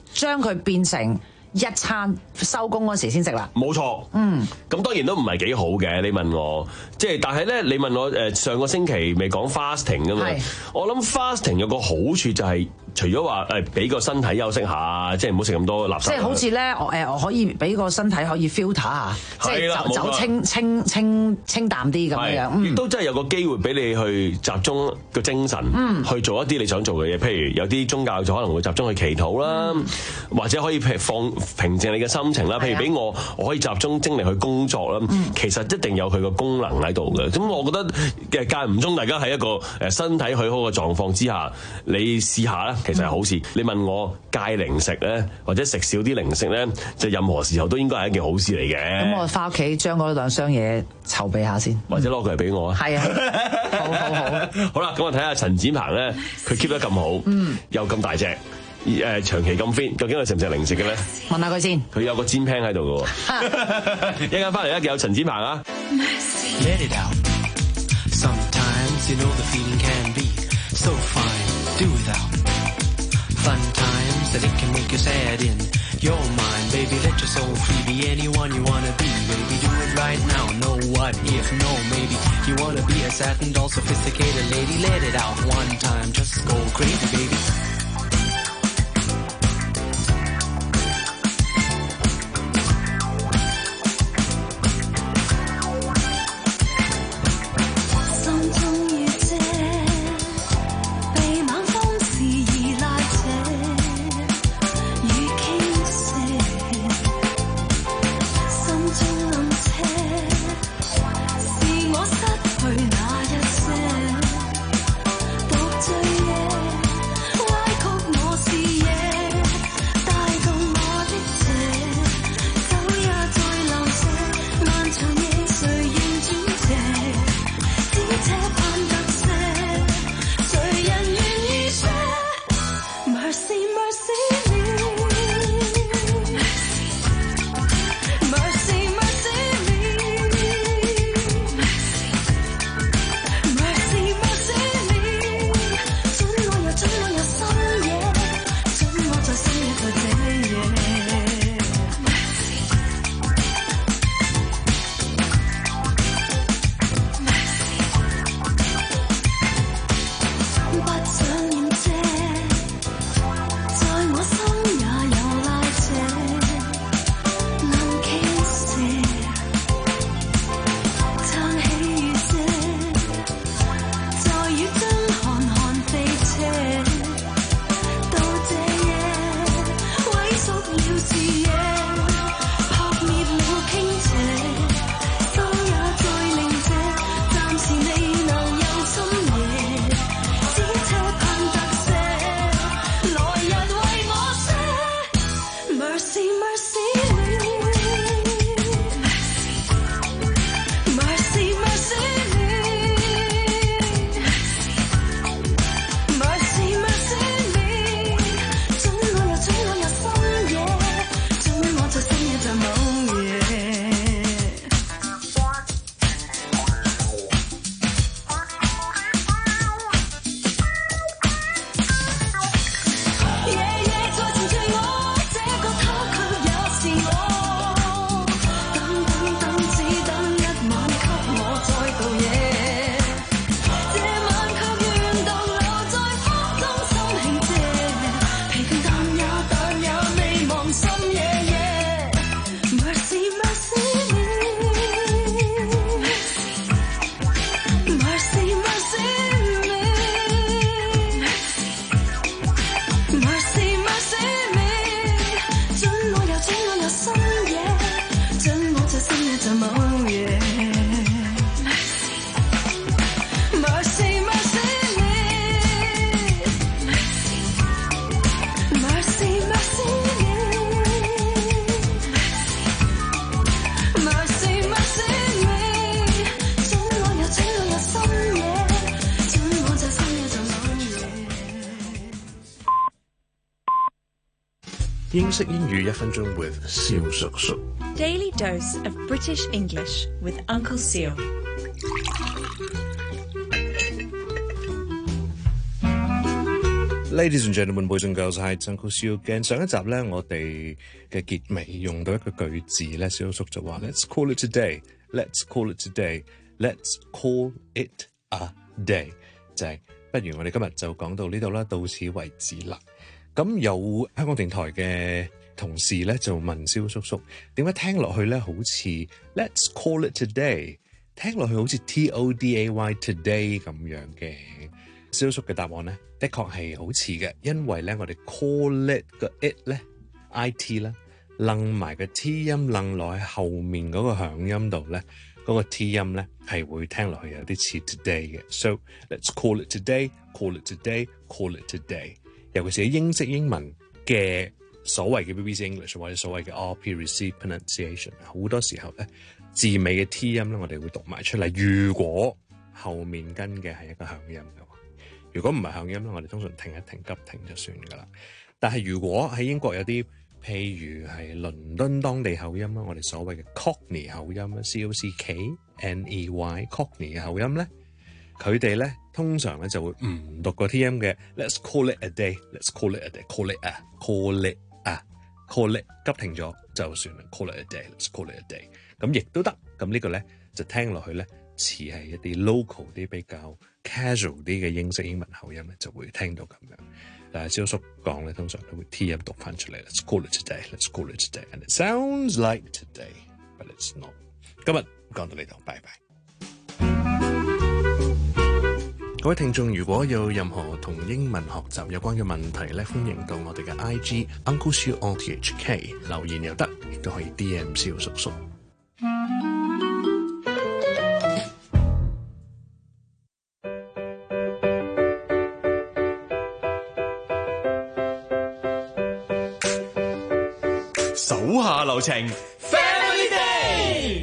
Speaker 11: 將佢變成一餐收工嗰時先食啦。
Speaker 1: 冇錯，
Speaker 11: 嗯，
Speaker 1: 咁當然都唔係幾好嘅。你問我，即係但係咧，你問我誒上個星期未講 fasting 㗎嘛？我諗 fasting 有個好處就係、是。除咗話誒俾個身體休息下，即係唔好食咁多垃圾。
Speaker 11: 即係好似咧，我誒我可以俾個身體可以 filter 下，即係走走清清清清淡啲咁樣。
Speaker 1: 亦都真係有個機會俾你去集中個精神，嗯、去做一啲你想做嘅嘢。譬如有啲宗教就可能會集中去祈禱啦，嗯、或者可以放平靜你嘅心情啦。譬如俾我，我可以集中精力去工作啦。嗯、其實一定有佢個功能喺度嘅。咁我覺得嘅間唔中，大家喺一個誒身體許可嘅狀況之下，你試下啦。其實係好事。你問我戒零食咧，或者食少啲零食咧，就任何時候都應該係一件好事嚟嘅。
Speaker 11: 咁我翻屋企將嗰兩箱嘢籌備下先，
Speaker 1: 或者攞佢嚟俾我啊。係啊，
Speaker 11: 好好好。
Speaker 1: 好啦，咁我睇下陳展鵬咧，佢 keep 得咁好，嗯，又咁大隻，誒長期咁 fit，究竟佢食唔食零食嘅咧？
Speaker 11: 問下佢先。
Speaker 1: 佢有個煎 pan 喺度嘅喎。一陣間翻嚟咧，有陳展鵬啊。Let it out. Sometimes you know the feeling can be so fine. Do without. Fun times that it can make you sad in your mind. Baby, let your soul free. Be anyone you wanna be. Baby, do it right now. No what if, no maybe. You wanna be a satin doll, sophisticated lady. Let it out one time. Just go crazy, baby.
Speaker 12: 英式英語一分鐘 with 蕭叔叔。
Speaker 13: Daily dose of British English with Uncle Seal。
Speaker 12: Ladies and gentlemen, boys and girls, hi, it's Uncle Siu again。上一集咧，我哋嘅結尾用到一個句子咧，小叔就話 Let's call it today, let's call it today, let's call it a day， 就係不如我哋今日就講到呢度啦，到此為止啦。咁有香港電台嘅同事咧就問蕭叔叔，點解聽落去咧好似 Let's call it today， 聽落去好似 T O D A Y today 咁樣嘅？蕭叔嘅答案咧，的確係好似嘅，因為咧我哋 call it 個 it 咧 I T 啦，楞埋個 T 音楞落去後面嗰個響音度咧，嗰、嗰個 T 音咧係會聽落去有啲似 today 嘅。So let's call it today, call it today, call it today。尤其是喺英式英文嘅所謂嘅 B B C English 或者所謂嘅 R P Received Pronunciation， 好多時候咧字尾嘅 T 音咧，我哋會讀埋出嚟。如果後面跟嘅係一個響音嘅話，如果唔係響音咧，我哋通常停一停急停就算噶啦。但係如果喺英國有啲譬如係倫敦當地口音啦，我哋所謂嘅 Cockney 口音啦 ，C O C K N E Y Cockney 嘅口音咧，佢哋咧通常咧就會唔讀個 T 音嘅 ，Let's call it a day，Let's call it a day，call it a，call it a，call it 急停咗就算啦 ，call it a day，Let's call it a day， 咁亦都得。咁呢個咧就聽落去咧似係一啲 local 啲比較 casual 啲嘅英式英文口音咧，就會聽到咁樣。但係蕭叔講咧，通常都會 T 音讀翻出嚟 ，Let's call it today，Let's call it today，and it sounds like today，but it's not。今日講到呢度，拜拜。各位聽眾，如果有任何同英文學習有關嘅問題咧，歡迎到我哋嘅 I G Uncle Siu R T H K 留言又得，亦都可以 D M 蕭叔叔。
Speaker 10: 手下留情 ，Family Day。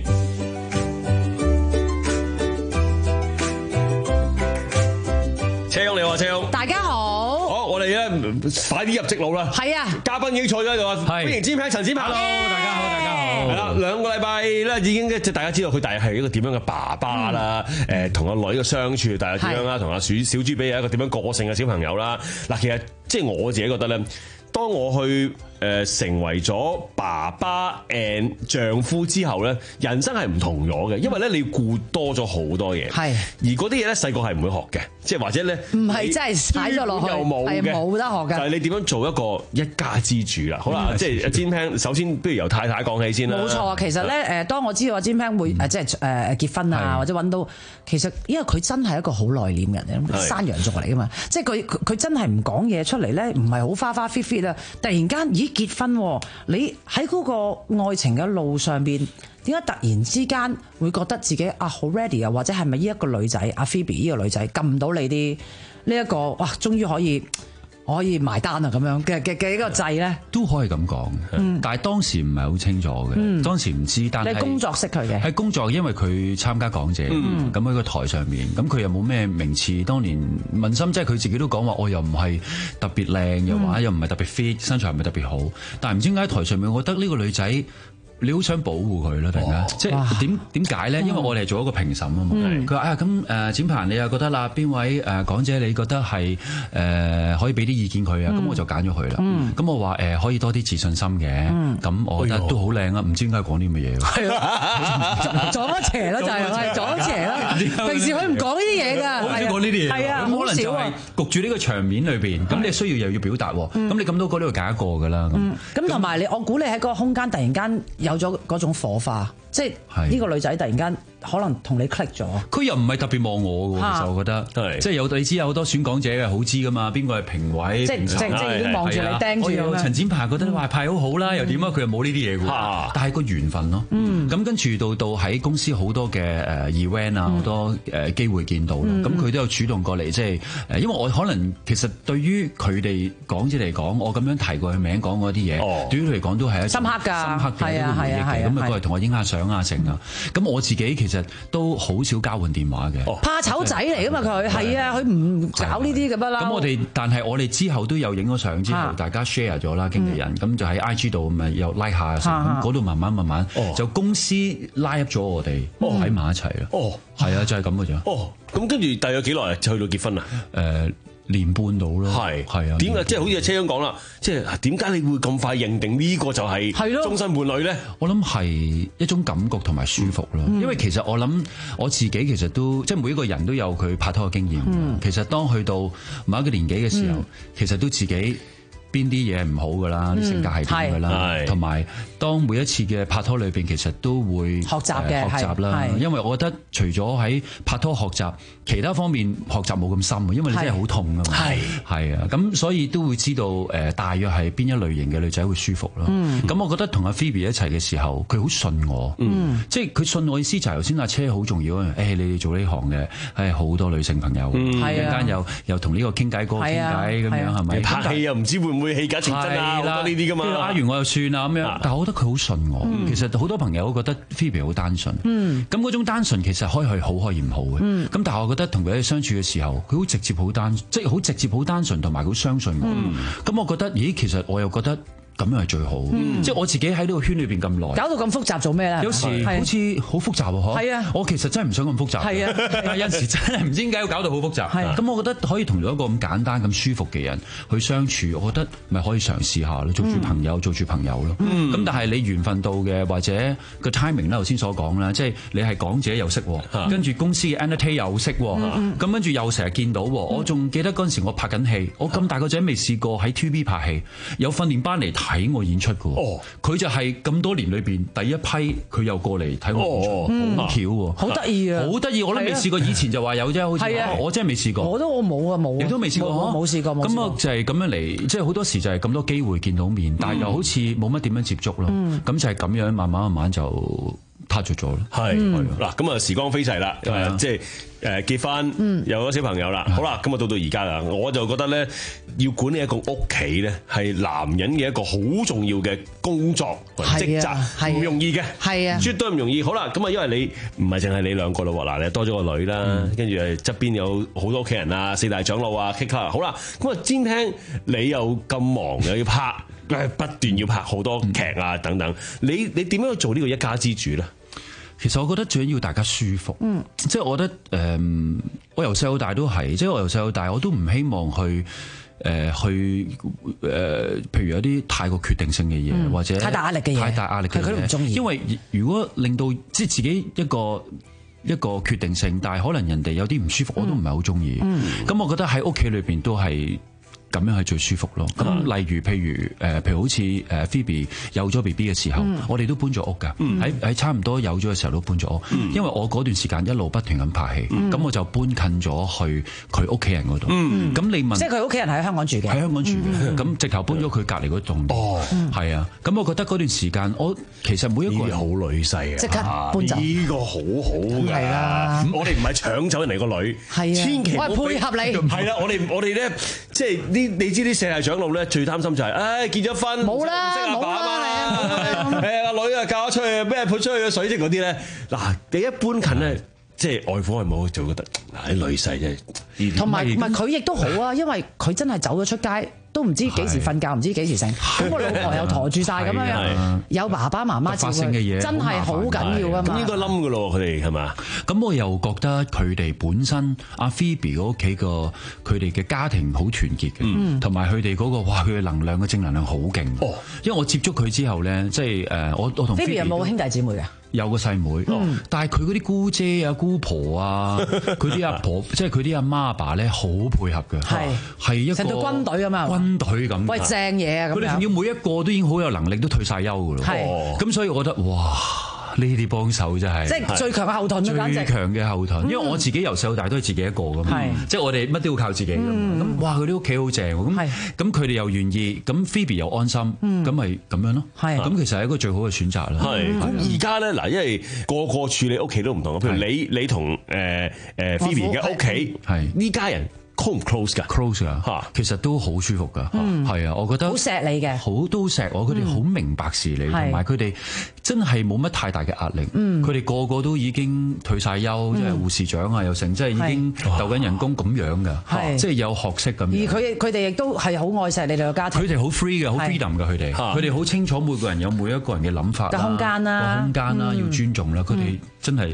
Speaker 1: 車兄你好，車兄，
Speaker 11: 大家好。
Speaker 1: 好，我哋咧快啲入直路啦。
Speaker 11: 係啊，
Speaker 1: 嘉賓已經坐咗喺度啊。歡迎占平陳展鵬。Hello， 大家好，大家好。係啦，兩個禮拜咧已經即係大家知道佢大約係一個點樣嘅爸爸啦。誒，同阿女嘅相處，大約點樣啦？同阿鼠小豬比係一個點樣個性嘅小朋友啦。嗱，其實即係我自己覺得咧，當我去誒、呃、成為咗爸爸 and 丈夫之後咧，人生係唔同咗嘅，因為咧你要顧多咗好多嘢，係而嗰啲嘢咧細個係唔會學嘅，即係或者咧
Speaker 11: 唔係真係踩咗落去，
Speaker 1: 又冇嘅，
Speaker 11: 係冇得學嘅。
Speaker 1: 就係你點樣做一個一家之主啦？好啦，即係占平，首先不如由太太講起先啦。
Speaker 11: 冇錯，其實咧誒，當我知道阿占平會誒即係誒結婚啊，或者揾到，其實因為佢真係一個好內斂嘅人，山羊座嚟噶嘛，即係佢佢真係唔講嘢出嚟咧，唔係好花花 fit fit 啊，突然間咦結婚喎。你喺嗰個愛情嘅路上邊，點解突然之間會覺得自己啊好 ready 啊？或者係咪呢一個女仔阿 Phoebe 呢個女仔撳到你啲呢一個哇，終於可以可以埋單啊咁樣嘅嘅嘅呢個掣咧？
Speaker 14: 都可以咁講，嗯、但係當時唔係好清楚嘅，嗯、當時唔知。但係你工作識佢嘅，係工作，因為佢參加港姐，咁喺個台上面，咁佢又冇咩名次。當年問心，即係佢自己都講話，我又唔係特別靚，又話又唔係特別 fit，身材唔係特別好。但係唔知點解喺台上面，我覺得呢個女仔。你好想保護佢咯，突然間，哦、即係點點解咧？因為我哋係做一個評審啊嘛。佢話、嗯、啊，咁誒，展鵬你又覺得啦，邊位誒港姐你覺得係誒、呃、可以俾啲意見佢啊？咁、嗯、我就揀咗佢啦。咁、嗯、我話誒、呃、可以多啲自信心嘅。咁、嗯、我覺得都好靚啊，唔知點解講啲咁嘅嘢。係啊，撞咗邪咯，就係係撞咗邪咯。平時佢唔講呢啲嘢㗎，好少講呢啲嘢。係啊，可能就係焗住呢個場面裏邊，咁你需要又要表達喎。咁、嗯、你咁都嗰度揀一個㗎啦。咁同埋你，我估你喺嗰個空間突然間有咗嗰種火花，即係呢個女仔突然間可能同你 click 咗。佢又唔係特別望我嘅，其實我覺得，即係有你知有好多選港姐嘅好知噶嘛，邊個係評委？即即即已經望住你盯住。我有陳展鵬覺得話派好好啦，又點啊？佢又冇呢啲嘢嘅，但係個緣分咯。咁跟住到到喺公司好多嘅誒 event 啊，好多誒機會見到啦。咁佢都有主動過嚟，即係誒，因為我可能其實對於佢哋港姐嚟講，我咁樣提過佢名講嗰啲嘢，對於佢嚟講都係一深刻㗎，深刻嘅一個回憶嘅。咁啊過嚟同我影下相啊成啊。咁我自己其實都好少交換電話嘅，怕醜仔嚟㗎嘛佢，係啊，佢唔搞呢啲咁樣啦。咁我哋，但係我哋之後都有影咗相之後，大家 share 咗啦，經紀人，咁就喺 I G 度咪又拉下，咁嗰度慢慢慢慢就公司拉入咗我哋喺埋一齊啦。哦，係啊，就係咁嘅啫。哦，咁跟住大約幾耐就去到結婚啊？誒。 年半到咯。
Speaker 1: 係
Speaker 14: 係啊，
Speaker 1: 點解即係好似阿車咁講啦？即係點解你會咁快認定呢個就係終身伴侶咧？
Speaker 14: 我諗係一種感覺同埋舒服咯。嗯、因為其實我諗我自己其實都即係每一個人都有佢拍拖嘅經驗。嗯、其實當去到某一個年紀嘅時候，嗯、其實都自己邊啲嘢唔好噶啦，啲、嗯、性格係點噶啦，同埋當每一次嘅拍拖裏邊，其實都會
Speaker 11: 學習嘅、呃、
Speaker 14: 學習啦。因為我覺得除咗喺拍拖學習，其他方面學習冇咁深啊，因為你真係好痛啊嘛。係係啊，咁所以都會知道誒、呃，大約係邊一類型嘅女仔會舒服咯。咁、嗯、我覺得同阿 Phoebe 一齊嘅時候，佢好信我，嗯、即係佢信我意思就係頭先阿車好重要啊。誒、哎，你哋做呢行嘅係好多女性朋友，突然間又又同呢個傾偈，嗰個傾偈咁樣係咪？
Speaker 1: 拍戲又唔知會唔會戲假情真啊？好多呢啲噶嘛。
Speaker 14: 打完我又算啦咁樣，但係我覺得佢好信我。嗯、其實好多朋友都覺得 Phoebe 好單純，咁嗰、嗯、種單純其實可以係好，可以唔好嘅。咁、嗯、但係我覺得同佢哋相處嘅時候，佢好直接，好單，即係好直接，好單純，同埋好相信我。咁、嗯、我覺得，咦，其實我又覺得。咁樣係最好，嗯、即係我自己喺呢個圈裏邊咁耐，
Speaker 11: 搞到咁複雜做咩咧？
Speaker 14: 有時好似好複雜喎，係啊！我其實真係唔想咁複雜，係啊！但有陣時真係唔知點解要搞到好複雜。咁、啊、我覺得可以同咗一個咁簡單、咁舒服嘅人去相處，我覺得咪可以嘗試下咯，做住朋友，嗯、做住朋友咯。咁、嗯、但係你緣分到嘅，或者個 timing 啦，頭先所講啦，即係你係港姐又識，啊、跟住公司嘅 entertain 又識，咁、嗯、跟住又成日見到。嗯、我仲記得嗰陣時我拍緊戲，我咁大個仔未試過喺 T V B 拍戲，有訓練班嚟睇我演出。哦，佢就係咁多年裏邊第一批，佢又過嚟睇我演出，好巧喎，好得意啊，好得意，我都未試過，以前就話有啫，好似我真係未試過，我都我冇啊冇，你都未試過，冇試過，咁啊就係咁樣嚟，即係好多時就係咁多機會見到面，但係又好似冇乜點樣接觸咯，咁就係咁樣慢慢慢慢就撻着咗咯，係嗱，咁啊時光飛逝啦，即係誒結婚，有咗小朋友啦，好啦，咁啊到到而家啦，我就覺得咧，要管理一個屋企咧，係男人嘅一個好重要嘅工作職責，唔容易嘅，係啊，絕對唔容易。好啦，咁啊，因為你唔係淨係你兩個咯喎，嗱，你多咗個女啦，跟住誒側邊有好多屋企人啊，四大長老啊 kick 卡，好啦，咁啊，先聽你又咁忙又要拍，不斷要拍好多劇啊等等，你你點樣去做呢個一家之主咧？ 其實我覺得最緊要大家舒服，嗯，即係我覺得誒、呃，我由細到大都係，即係我由細到大我都唔希望去誒、呃、去誒、呃，譬如有啲太過決定性嘅嘢，嗯、或者太大壓力嘅嘢，太大壓力嘅嘢，佢都唔中意。因為如果令到即係自己一個一個決定性，但係可能人哋有啲唔舒服，我都唔係好中意。咁、嗯、我覺得喺屋企裏邊都係。咁樣係最舒服咯。咁例如譬如誒，譬如好似誒 Phoebe 有咗 B B 嘅時候，嗯、我哋都搬咗屋㗎。喺喺、嗯、差唔多有咗嘅時候都搬咗屋，嗯、因為我嗰段時間一路不斷咁拍戲，咁、嗯、我就搬近咗去佢屋企人嗰度。咁、嗯、你問，即係佢屋企人喺香港住嘅，喺香港住嘅。咁、嗯、直頭搬咗佢隔離嗰棟。哦，係啊。咁我覺得嗰段時間，我其實每一個人好女婿啊，即刻搬走。呢、這個好好㗎。係啦，我哋唔係搶走人哋個女，係啊，千祈唔好配合你。係啦，我哋我哋咧，即係呢。你知啲四大長老咧最擔心就係、是，唉結咗婚冇啦，唔識阿爸阿媽，誒阿女啊嫁咗出去，咩潑出去嘅水晶嗰啲咧，嗱你一搬近咧，即係外父外母就覺得嗱啲女婿真係，同埋唔係佢亦都好啊，因為佢真係走咗出街。都唔知幾時瞓覺，唔知幾時醒。咁個老婆又陀住晒咁樣樣，有爸爸媽媽照顧，真係好緊要噶嘛。咁應該冧噶咯，佢哋係嘛？咁我又覺得佢哋本身阿 Phoebe 屋企個佢哋嘅家庭好團結嘅，同埋佢哋嗰個哇，佢嘅能量嘅正能量好勁。哦，因為我接觸佢之後咧，即係誒，我我同 Phoebe 有冇兄弟姊妹嘅？有個細妹，嗯、但係佢嗰啲姑姐啊、姑婆啊，佢啲阿婆，即係佢啲阿媽阿爸咧，好配合嘅，係係是一個成隊軍隊咁啊，軍隊咁，喂正嘢啊！佢哋仲要每一個都已經好有能力，都退晒休㗎咯，係咁是，所以我覺得哇！呢啲幫手真係，即係最強嘅後盾，最強嘅後盾。因為我自己由細到大都係自己一個㗎嘛，即係我哋乜都要靠自己㗎嘛。咁哇，佢啲屋企好正，咁咁佢哋又願意，咁 Phoebe 又安心，咁咪咁樣咯。咁其實係一個最好嘅選擇啦。係咁而家咧嗱，因為個個處理屋企都唔同，譬如你你同誒誒 Phoebe 嘅屋企係呢家人。close 唔 close 㗎 close 㗎嚇，其實都好舒服㗎，係啊，我覺得好錫你嘅，好都錫我，佢哋好明白事理，同埋佢哋真係冇乜太大嘅壓力，佢哋個個都已經退晒休，即係護士長啊又成，即係已經鬥緊人工咁樣㗎，即係有學識咁。而佢佢哋亦都係好愛錫你哋個家庭，佢哋好 free 嘅，好 freedom 㗎，佢哋，佢哋好清楚每個人有每一個人嘅諗法，個空間啦，個空間啦要尊重啦，佢哋真係。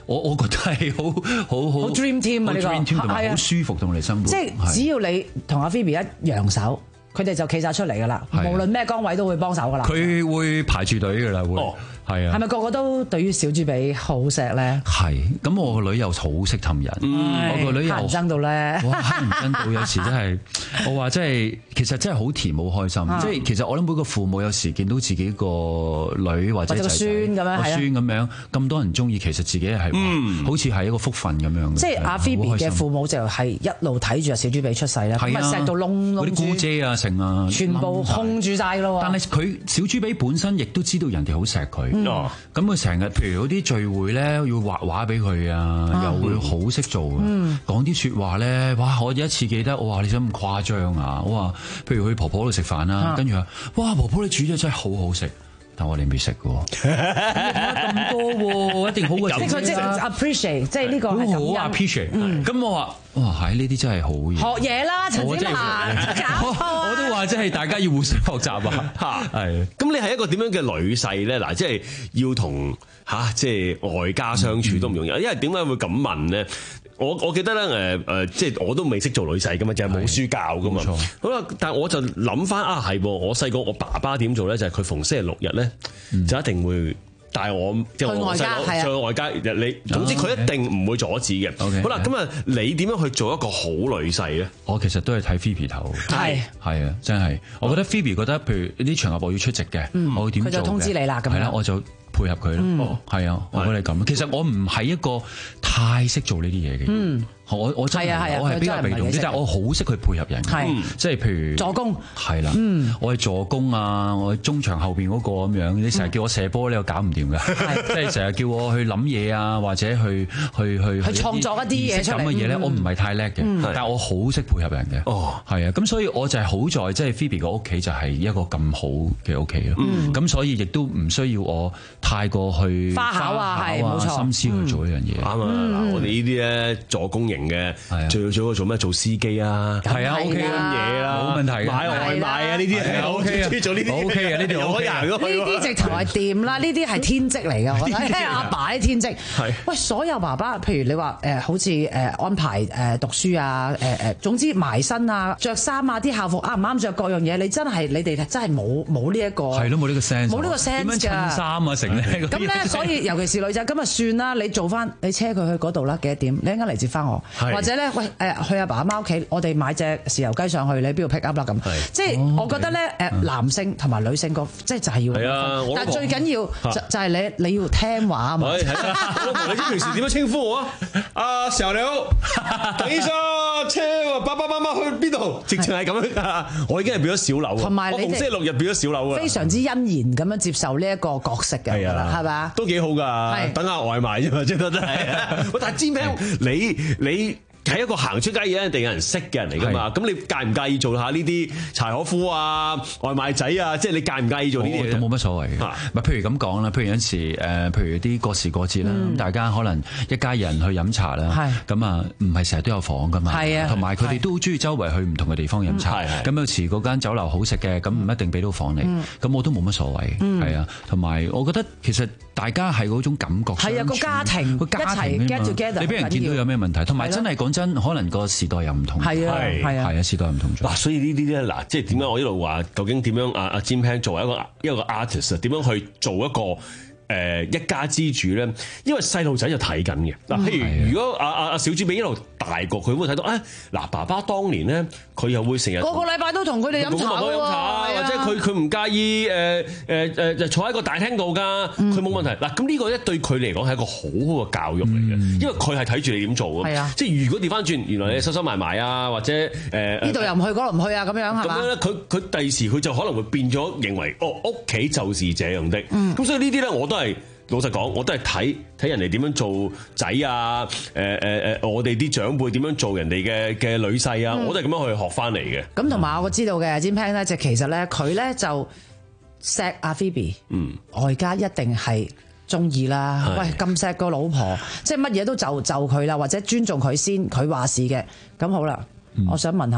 Speaker 14: 我我覺得係好好好
Speaker 11: 好 dream team 啊！呢個
Speaker 14: dream team 同埋好舒服同你生活。
Speaker 11: 即係只要你同阿 Phoebe 一揚手，佢哋就企晒出嚟㗎啦。無論咩崗位都會幫手㗎啦。
Speaker 14: 佢會排住隊㗎啦，會。
Speaker 11: 哦
Speaker 14: 係啊，
Speaker 11: 係咪個個都對於小豬比好錫咧？
Speaker 14: 係，咁我個女又好識氹人，我個女又
Speaker 11: 乞人憎到咧，
Speaker 14: 哇乞人憎到有時真係，我話真係其實真係好甜好開心，即係其實我諗每個父母有時見到自己個女或者仔仔、
Speaker 11: 孫咁樣，
Speaker 14: 個孫咁樣咁多人中意，其實自己係好似係一個福分咁樣。
Speaker 11: 即係阿 Phoebe 嘅父母就係一路睇住阿小豬比出世咧，咁啊錫到窿窿，
Speaker 14: 嗰啲姑姐啊成啊，
Speaker 11: 全部控住晒咯。
Speaker 14: 但係佢小豬比本身亦都知道人哋好錫佢。咁佢成日譬如嗰啲聚會咧，要畫畫俾佢啊，又會好識做嘅，講啲説話咧，哇！我有一次記得，我話你想咁誇張啊？我話譬如去婆婆度食飯啦，跟住話，哇！婆婆你煮咗真係好好食。但我哋未食嘅喎，咁多喎，一定好過。
Speaker 11: 即係佢即係 appreciate，即係呢個係
Speaker 14: 好 appreciate。咁我話，哇，係呢啲真係好嘢。
Speaker 11: 學嘢啦，陳子華，
Speaker 14: 我都話即係大家要互相學習啊。嚇，係。
Speaker 1: 咁你係一個點樣嘅女婿咧？嗱，即係要同嚇即係外家相處都唔容易。因為點解會咁問咧？我我記得咧，誒誒，即係我都未識做女婿噶嘛，就係冇書教噶嘛。好啦，但係我就諗翻啊，係我細個我爸爸點做咧？就係佢逢星期六日咧，就一定會帶我即係我細佬去外家。你總之佢一定唔會阻止嘅。好啦，咁啊，你點樣去做一個好女婿咧？
Speaker 14: 我其實都係睇 Phoebe 頭。係係啊，真係。我覺得 Phoebe 覺得，譬如呢啲場合我要出席嘅，我會點做嘅？
Speaker 11: 佢就通知你啦，咁
Speaker 14: 係啦，我就配合佢咯。係啊，我覺得係咁。其實我唔係一個太識做呢啲嘢嘅。嗯。我我真係我係比較被動啲，但係我好識去配合人，即係譬如
Speaker 11: 助攻，
Speaker 14: 係啦，我係助攻啊，我係中場後邊嗰個咁樣，你成日叫我射波，你又搞唔掂㗎，即係成日叫我去諗嘢啊，或者去去去
Speaker 11: 去創作一啲嘢出嚟
Speaker 14: 嘅嘢咧，我唔係太叻嘅，但係我好識配合人嘅，哦，係啊，咁所以我就係好在即係 Phoebe 個屋企就係一個咁好嘅屋企咯，咁所以亦都唔需要我太過去
Speaker 11: 花巧啊，係冇錯，
Speaker 14: 心思去做一樣嘢，
Speaker 1: 啱啊！嗱，我哋呢啲咧助攻型嘅，最最好做咩？做司機啊，
Speaker 14: 係啊 ，OK 啊，
Speaker 1: 嘢啦，
Speaker 14: 冇問題嘅，
Speaker 1: 買外賣啊，呢啲係 OK 啊，做呢啲
Speaker 14: OK 啊，呢啲
Speaker 1: 可以行。
Speaker 11: 呢啲直頭係掂啦，呢啲係天職嚟㗎，我覺得阿爸啲天職。係，喂，所有爸爸，譬如你話誒，好似誒安排誒讀書啊，誒誒，總之埋身啊，着衫啊，啲校服啱唔啱着各樣嘢，你真係你哋真係冇冇呢一個
Speaker 14: 係咯，冇呢個 sense，
Speaker 11: 冇呢個 sense 㗎。
Speaker 14: 點樣襯衫啊，成咧
Speaker 11: 咁咧，所以尤其是女仔，咁啊算啦，你做翻，你車佢去嗰度啦，幾多點？你一陣間嚟接翻我，或者咧，喂誒去阿爸阿媽屋企，我哋買隻豉油雞上去，你喺邊度 pick up 啦咁。即係我覺得咧，誒男性同埋女性個即係就係要，
Speaker 1: 係啊，
Speaker 11: 但係最緊要就就係你你要聽話啊嘛。
Speaker 1: 係啊，我同你知平時點樣稱呼我啊？阿時候你好，等一下車爸爸媽媽去邊度？直情係咁樣㗎。我已經係變咗小樓，
Speaker 11: 同埋你
Speaker 1: 逢星期六日變咗小樓啊，
Speaker 11: 非常之欣然咁樣接受呢一個角色嘅，係啊，係咪？
Speaker 1: 都幾好㗎，等下外賣啫嘛，即係覺得係。喂，但係煎餅你你。係一個行出街嘢一定有人識嘅人嚟㗎嘛，咁你介唔介意做下呢啲柴可夫啊、外賣仔啊？即係你介唔介意做呢啲嘢？
Speaker 14: 都冇乜所謂嘅。咪譬如咁講啦，譬如有陣時誒，譬如啲過時過節啦，咁大家可能一家人去飲茶啦，咁啊唔係成日都有房㗎嘛，同埋佢哋都好中意周圍去唔同嘅地方飲茶。咁有時嗰間酒樓好食嘅，咁唔一定俾到房你，咁我都冇乜所謂。係啊，同埋我覺得其實大家係嗰種感覺，
Speaker 11: 係啊，個家庭
Speaker 14: 個家庭
Speaker 11: get together，
Speaker 14: 你俾人見到有咩問題？同埋真係講真，可能個時代又唔同，
Speaker 11: 係啊，係啊，
Speaker 14: 係啊，時代唔同咗。
Speaker 1: 嗱，所以呢啲咧，嗱，即係點解我一路話，究竟點樣阿阿 Jim Pan 作為一個一個 artist 點樣去做一個誒一家之主咧？因為細路仔就睇緊嘅。嗱，譬如如果阿阿阿小豬比一路大個，佢會睇到啊，嗱，爸爸當年咧，佢又會成日
Speaker 11: 個個禮拜都同佢哋飲茶喎，
Speaker 1: 或者佢佢唔介意誒誒誒就坐喺個大廳度㗎，佢冇問題。嗱，咁呢個咧對佢嚟講係一個好好嘅教育嚟嘅，因為佢係睇住你點做嘅。即係如果調翻轉，原來你收收埋埋啊，或者誒
Speaker 11: 呢度又唔去，嗰度唔去啊，咁樣係嘛？
Speaker 1: 咁樣咧，佢佢第時佢就可能會變咗認為，哦，屋企就是這樣的。咁所以呢啲咧，我都係。老實講，我都係睇睇人哋點樣做仔啊！誒誒誒，我哋啲長輩點樣做人哋嘅嘅女婿啊！嗯、我都係咁樣去學翻嚟嘅。
Speaker 11: 咁同埋我知道嘅 Jim Pan 咧，就其實咧佢咧就錫阿 Phoebe，嗯，外家一定係中意啦。喂，咁錫個老婆，即係乜嘢都就就佢啦，或者尊重佢先，佢話事嘅。咁好啦，嗯、我想問下。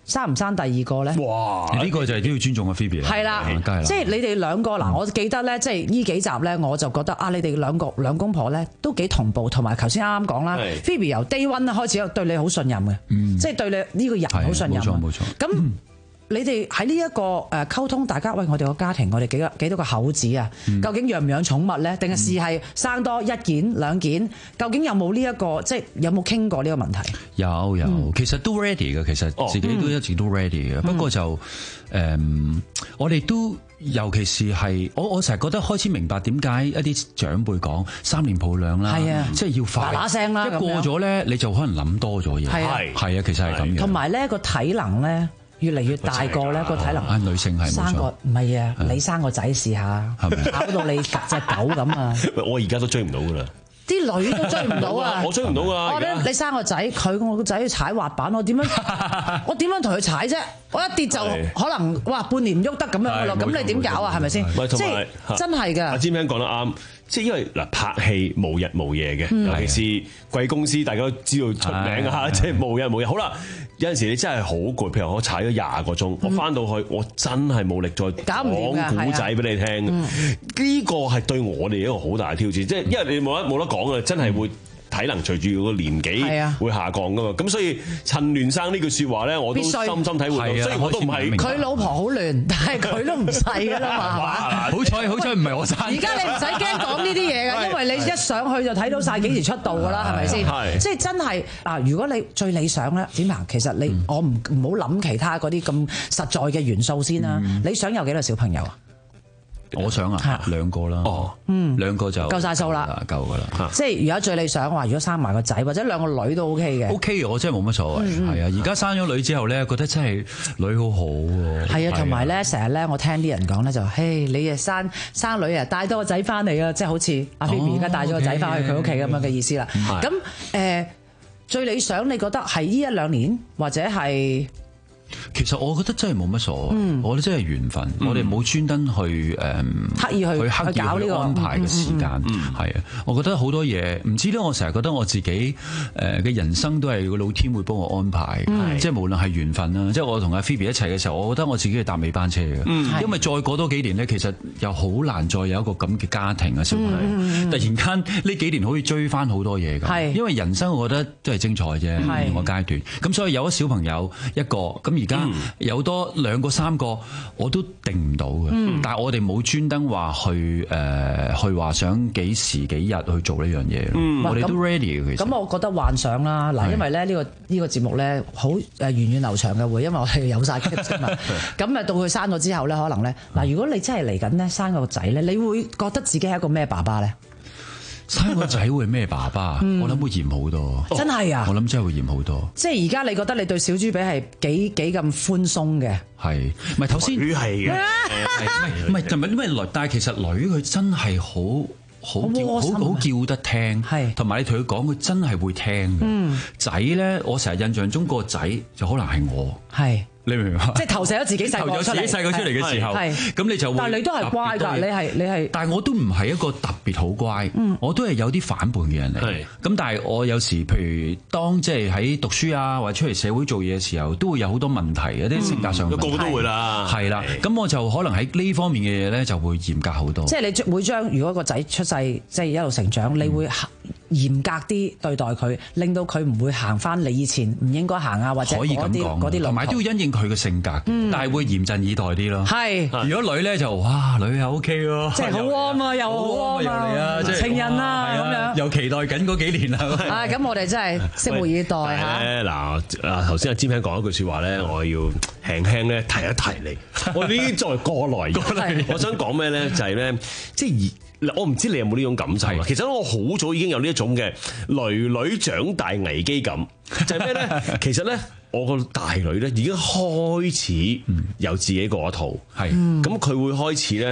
Speaker 11: 生唔生第二個咧？
Speaker 1: 哇！
Speaker 14: 呢個就係都要尊重嘅 Phoebe 啦。
Speaker 11: 係啦，即係你哋兩個嗱，我記得咧，即係呢幾集咧，我就覺得啊，你哋兩個兩公婆咧都幾同步，同埋頭先啱啱講啦 ，Phoebe 由 day one 開始對你好信任嘅，即係對你呢個人好信任。冇錯冇錯。咁你哋喺呢一個誒溝通，大家喂，我哋個家庭，我哋幾個幾多個口子啊？究竟養唔養寵物咧？定係試係生多一件兩件？究竟有冇呢一個即係有冇傾過呢個問題？
Speaker 14: 有有，嗯、其實都 ready 嘅，其實自己都一直都 ready 嘅。哦、不過就誒、嗯，我哋都尤其是係我我成日覺得開始明白點解一啲長輩講三年抱兩啦，係啊，即係要快
Speaker 11: 嗱嗱聲啦，
Speaker 14: 一過咗咧你就可能諗多咗嘢，係係啊，其實係咁樣。
Speaker 11: 同埋咧個體能咧。越嚟越大個咧，個體能。
Speaker 14: 啊，女性係
Speaker 11: 生個唔係啊，你生個仔試下，搞到你隻狗咁啊！
Speaker 1: 我而家都追唔到噶啦，
Speaker 11: 啲女都追唔到啊！
Speaker 1: 我追唔到噶。
Speaker 11: 我咧，你生個仔，佢我個仔去踩滑板，我點樣？我點樣同佢踩啫？我一跌就可能哇半年唔喐得咁樣噶咯，咁你點搞啊？係咪先？即係真係㗎。阿詹兄講得啱。即係因為嗱拍戲無日無夜嘅，嗯、尤其是貴公司，大家都知道出名啊！即係無日無夜。好啦，有陣時你真係好攰，譬如我踩咗廿個鐘，嗯、我翻到去我真係冇力再講古仔俾你聽。呢個係對我哋一個好大嘅挑戰，即係、嗯、因為你冇得冇得講啊，真係會。體能隨住個年紀會下降噶嘛，咁所以陳亂生呢句説話咧，我都深深體會到，所以我都唔係佢老婆好亂，但係佢都唔細噶啦嘛，係嘛？
Speaker 14: 好彩好彩唔係我生。
Speaker 11: 而家你唔使驚講呢啲嘢㗎，因為你一上去就睇到晒幾時出道㗎啦，係咪先？即係真係嗱，如果你最理想咧，展鵬，其實你我唔唔好諗其他嗰啲咁實在嘅元素先啦。你想有幾多小朋友啊？
Speaker 14: 我想啊，兩個啦，哦，嗯，兩個就
Speaker 11: 夠晒數啦，
Speaker 14: 夠噶啦。即
Speaker 11: 係如果最理想話，如果生埋個仔或者兩個女都 OK 嘅
Speaker 14: ，OK 嘅，我真係冇乜所謂。係啊，而家生咗女之後咧，覺得真係女好好喎。
Speaker 11: 係啊，同埋咧，成日咧，我聽啲人講咧，就嘿，你啊生生女啊，帶多個仔翻嚟啊，即係好似阿 Phoebe 而家帶咗個仔翻去佢屋企咁樣嘅意思啦。咁誒，最理想你覺得係呢一兩年或者係？
Speaker 14: 其實我覺得真係冇乜所謂，嗯、我覺得真係緣分。嗯、我哋冇專登去誒，
Speaker 11: 刻意去
Speaker 14: 去刻意去安排嘅時間，係啊、嗯。我覺得好多嘢，唔知咧。我成日覺得我自己誒嘅人生都係個老天會幫我安排，嗯、即係無論係緣分啦。即係我同阿 Phoebe 一齊嘅時候，我覺得我自己係搭尾班車嘅，嗯、因為再過多幾年咧，其實又好難再有一個咁嘅家庭嘅小朋友。嗯、突然間呢幾年可以追翻好多嘢㗎，是因為人生我覺得都係精彩啫，唔同個階段。咁所以有咗小朋友一個咁。而家有多兩個三個我都定唔到嘅，嗯、但係我哋冇專登話去誒、呃、去話想幾時幾日去做呢樣嘢，嗯、我哋都 ready 嘅。其實咁
Speaker 11: 我覺得幻想啦，嗱，因為咧呢個呢個節目咧好誒源遠流長嘅會，因為我哋有晒 clip 嘛。咁啊到佢生咗之後咧，可能咧嗱，如果你真係嚟緊咧生個仔咧，你會覺得自己係一個咩爸爸咧？
Speaker 14: 生個仔會咩爸爸？嗯、我諗會嚴好多。
Speaker 11: 真係啊！
Speaker 14: 我諗真係會嚴好多。
Speaker 11: 即係而家你覺得你對小豬比係幾幾咁寬鬆嘅？
Speaker 14: 係，唔係頭先？女係嘅，唔係，唔係因為女，但係其實女佢真係好好好好叫得聽，係，同埋你同佢講，佢真係會聽嘅。嗯，仔咧，我成日印象中個仔就可能係我，係。你明唔明啊？即係投射咗自己細個出嚟，自己細個出嚟嘅時候，咁你就會。但係你都係乖㗎，你係你係。但係我都唔係一個特別好乖，嗯、我都係有啲反叛嘅人嚟。咁是但係我有時，譬如當即係喺讀書啊，或者出嚟社會做嘢嘅時候，都會有好多問題，有啲性格上嘅問題。個個、嗯、都會啦，係啦。咁我就可能喺呢方面嘅嘢咧，就會嚴格好多。即係你會將如果個仔出世，即係一路成長，你會嚴格啲對待佢，令到佢唔會行翻你以前唔應該行啊，或者嗰啲嗰啲路。同埋都要因應佢嘅性格，嗯、但係會嚴陣以待啲咯。係是，如果女咧就哇，女又 OK 喎，即係好 warm 啊，又好 warm 啊，情人啊咁樣，又期待緊嗰幾年啦。啊，咁我哋真係拭目以待嚇。
Speaker 1: 嗱，啊頭先阿詹兄講一句説話咧，我要輕輕咧提一提你。我呢啲作為過來人，我想講咩咧？就係咧，即係我唔知你有冇呢種感受啊？其實我好早已經有呢一種嘅女女長大危機感，就係咩咧？其實咧。我個大女咧已經開始有自己嗰一套，係咁佢會開始咧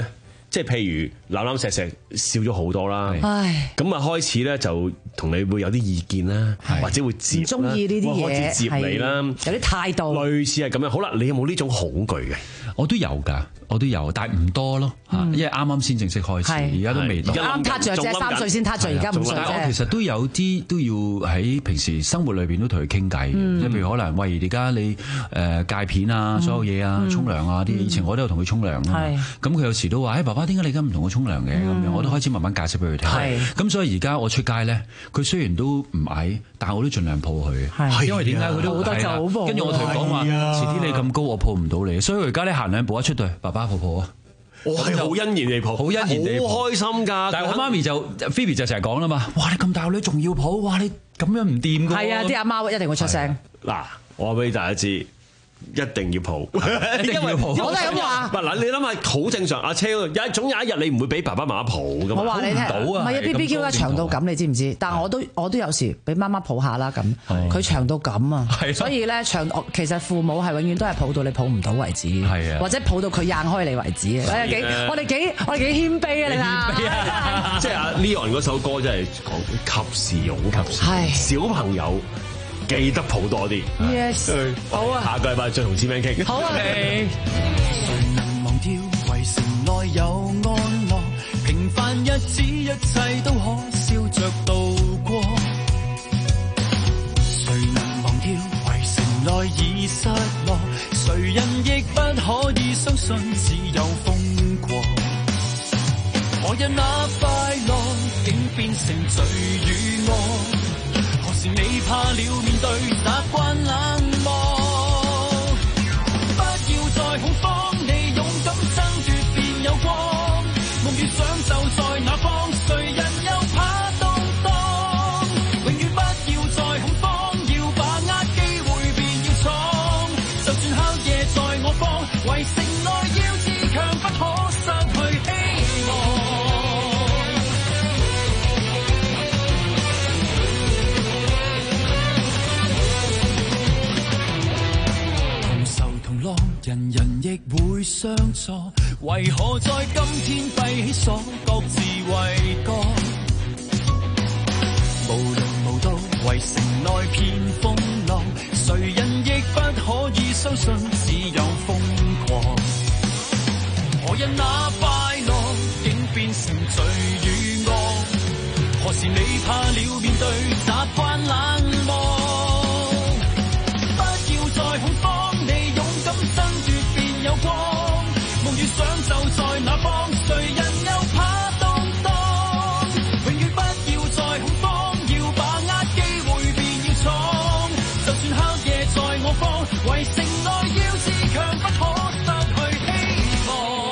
Speaker 1: 即係譬如攬攬錫錫笑咗好多啦，
Speaker 11: 唉，
Speaker 1: 咁啊開始咧就同你會有啲意見啦，或者會接啦，
Speaker 11: 唔中意呢啲嘢，
Speaker 1: 開始接你啦，
Speaker 11: 有啲態度，
Speaker 1: 類似係咁樣。好啦，你有冇呢種恐懼嘅？
Speaker 14: 我都有㗎，我都有，但係唔多咯，嗯、因為啱啱先正式開始，而家都未到。
Speaker 11: 啱撻著啫，三歲先撻著，而家五歲啫。
Speaker 14: 但我其實都有啲都要喺平時生活裏邊都同佢傾偈，即、嗯、係譬如可能喂而家你誒戒片啊，所有嘢啊，沖涼啊啲，以前我都有同佢沖涼啊。咁佢有時都話：誒、哎、爸爸點解你而家唔同我沖涼嘅？咁、嗯、樣我都開始慢慢解釋俾佢聽。咁所以而家我出街咧，佢雖然都唔矮，但係我都盡量抱佢。因為點解佢都好得就跟住我同佢講話，遲啲你咁高，我抱唔到你。所以而家咧行兩步一出對，爸爸抱抱啊！
Speaker 1: 我係好欣然地抱，好欣然地抱，好開心㗎。
Speaker 14: 但係我媽咪就 Phoebe 就成日講啦嘛，哇！你咁大個女仲要抱，哇！你咁樣唔掂㗎。
Speaker 11: 係啊，啲阿媽一定會出聲。
Speaker 1: 嗱，我話俾大家知。一定要抱，一定要抱。
Speaker 11: 我都係咁話。
Speaker 1: 嗱，你諗下好正常。阿車有總有一日你唔會俾爸爸媽媽抱㗎嘛。
Speaker 11: 我話你聽，唔係啊 B B Q 咧長到咁，你知唔知？但係我都我都有時俾媽媽抱下啦咁。佢長到咁啊，所以咧長其實父母係永遠都係抱到你抱唔到為止，或者抱到佢硬開你為止。我哋幾我哋幾我哋幾謙卑啊！你睇，
Speaker 1: 即係阿 Leon 嗰首歌真係講及時用及時，小朋友。記得抱多啲
Speaker 11: ，yes， 好啊，
Speaker 1: 下個禮拜再同志明傾，
Speaker 11: 好啊，
Speaker 2: 誰能忘掉圍城內有安樂，平凡日子一切都可笑着度過。誰能忘掉圍城內已失落，誰人亦不可以相信只有瘋狂。何日那快樂竟變成罪與惡？是你怕了面對習慣冷漠，不要再恐慌，你勇敢爭奪便有光。夢與想就在那方，誰人又怕動盪？永遠不要再恐慌，要把握機會便要闖。就算黑夜在我方，圍城內要自強，不可失去希望。人人亦會相錯，為何在今天閉起鎖，各自為各？無論無道，圍城內片風浪，誰人亦不可以相信只有瘋狂。何日那快樂竟變成罪與惡？何時你怕了面對習慣冷漠？不要再恐慌，你勇敢爭奪便有光。夢與想就在那方，誰人又怕動盪？永遠不要再恐慌，要把握機會便要闖。就算黑夜在我方，圍城內要自強，不可失去希望。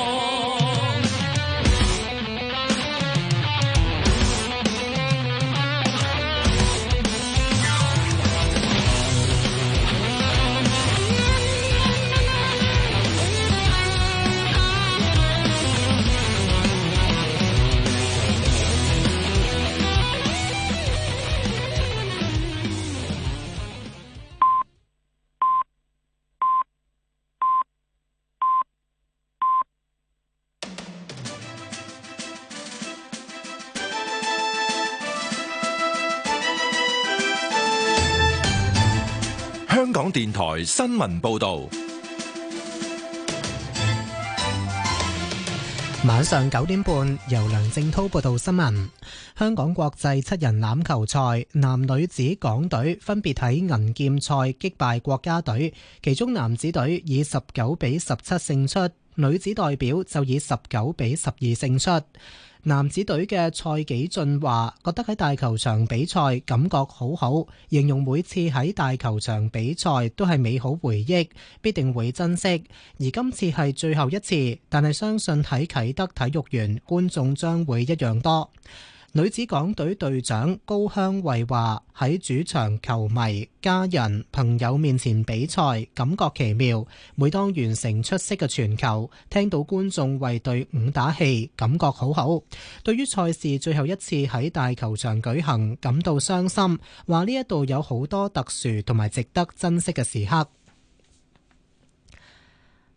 Speaker 3: 香港電台新聞報道，
Speaker 4: 晚上九點半由梁正濤報道新聞。香港國際七人欖球賽男女子港隊分別喺銀劍賽擊敗國家隊，其中男子隊以十九比十七勝出，女子代表就以十九比十二勝出。男子隊嘅蔡紀俊話：覺得喺大球場比賽感覺好好，形容每次喺大球場比賽都係美好回憶，必定會珍惜。而今次係最後一次，但係相信喺啟德體育園觀眾將會一樣多。女子港隊隊長高香慧話：喺主場球迷、家人、朋友面前比賽，感覺奇妙。每當完成出色嘅傳球，聽到觀眾為隊伍打氣，感覺好好。對於賽事最後一次喺大球場舉行，感到傷心，話呢一度有好多特殊同埋值得珍惜嘅時刻。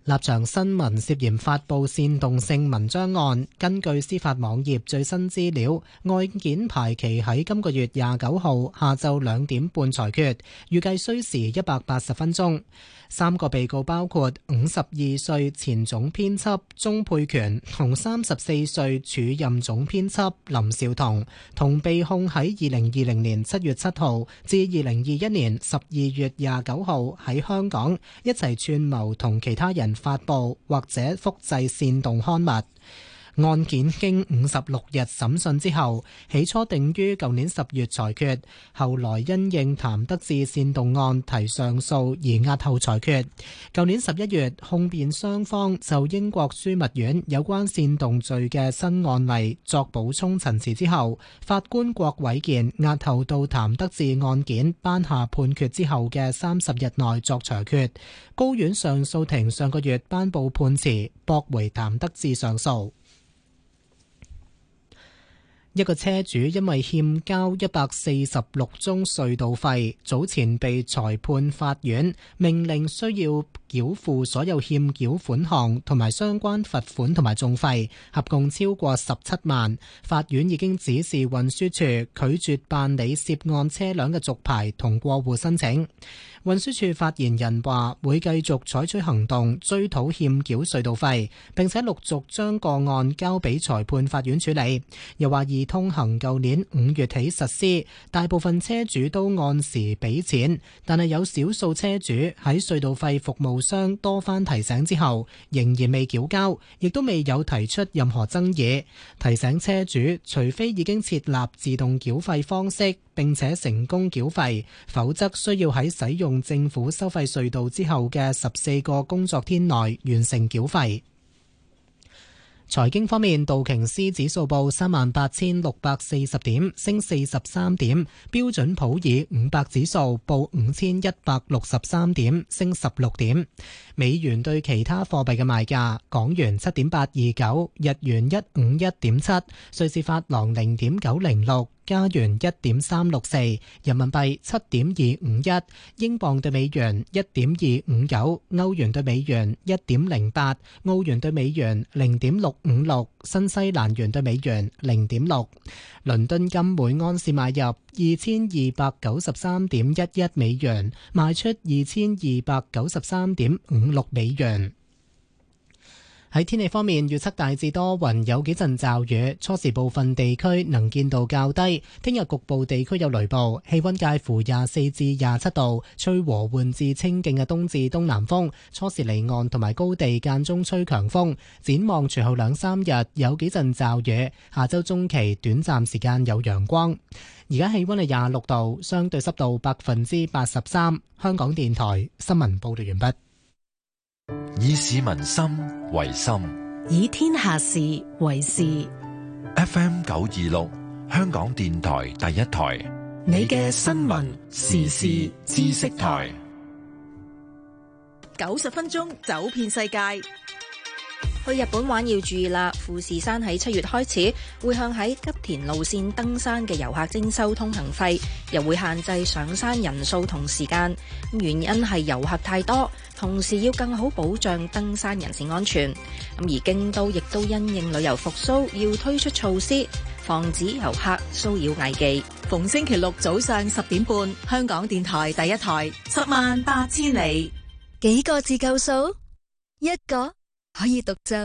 Speaker 4: 立場新聞涉嫌發布煽動性文章案，根據司法網頁最新資料，案件排期喺今個月廿九號下晝兩點半裁決，預計需時一百八十分鐘。三個被告包括五十二歲前總編輯鍾沛權同三十四歲署任總編輯林紹桐，同被控喺二零二零年七月七號至二零二一年十二月廿九號喺香港一齊串謀同其他人發布或者複製煽動刊物。案件經五十六日審訊之後，起初定於舊年十月裁決，後來因應譚德志煽動案提上訴而押後裁決。舊年十一月，控辯雙方就英國樞密院有關煽動罪嘅新案例作補充陳詞之後，法官郭偉健押後到譚德志案件頒下判決之後嘅三十日內作裁決。高院上訴庭上個月頒布判詞，駁回譚德志上訴。一個車主因為欠交一百四十六宗隧道費，早前被裁判法院命令需要繳付所有欠繳款項同埋相關罰款同埋訟費，合共超過十七萬。法院已經指示運輸署拒絕辦理涉案車輛嘅續牌同過戶申請。運輸署發言人話會繼續採取行動追討欠繳隧道費，並且陸續將個案交俾裁判法院處理。又話易通行舊年五月起實施，大部分車主都按時俾錢，但係有少數車主喺隧道費服務商多番提醒之後仍然未繳交，亦都未有提出任何爭議。提醒車主，除非已經設立自動繳費方式並且成功繳費，否則需要喺使用政府收費隧道之後嘅十四個工作天內完成繳費。財經方面，道瓊斯指數報三萬八千六百四十點，升四十三點；標準普爾五百指數報五千一百六十三點，升十六點。美元對其他貨幣嘅賣價：港元七點八二九，日元一五一點七，瑞士法郎零點九零六。加元一點三六四，人民幣七點二五一，英鎊對美元一點二五九，歐元對美元一點零八，澳元對美元零點六五六，新西蘭元對美元零點六。倫敦金每安士買入二千二百九十三點一一美元，賣出二千二百九十三點五六美元。喺天氣方面，預測大致多雲，有幾陣驟雨，初時部分地區能見度較低。聽日局部地區有雷暴，氣溫介乎廿四至廿七度，吹和緩至清勁嘅東至東南風。初時離岸同埋高地間中吹強風。展望隨後兩三日有幾陣驟雨，下周中期短暫時間有陽光。而家氣溫係廿六度，相對濕度百分之八十三。香港電台新聞報道完畢。
Speaker 3: 以市民心為心，
Speaker 15: 以天下事為事。
Speaker 3: F M 九二六，香港電台第一台，
Speaker 15: 你嘅新聞時事知識台，
Speaker 13: 九十分鐘走遍世界。
Speaker 16: 去日本玩要注意啦！富士山喺七月開始會向喺吉田路線登山嘅遊客徵收通行費，又會限制上山人數同時間。原因係遊客太多，同時要更好保障登山人士安全。咁而京都亦都因應旅遊復甦，要推出措施，防止遊客騷擾藝伎。
Speaker 13: 逢星期六早上十點半，香港電台第一台，十萬八千里。
Speaker 17: 幾個字夠數？一個可以獨奏，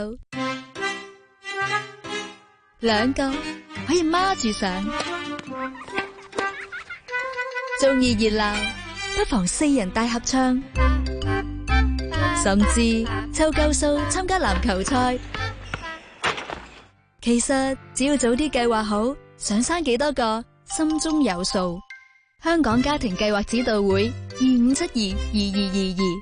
Speaker 17: 兩個可以孖住上，中意熱鬧不妨四人大合唱，甚至湊夠數參加籃球賽。其實只要早啲計劃好想生幾多個，心中有數。香港家庭計劃指導會二五七二二二二二。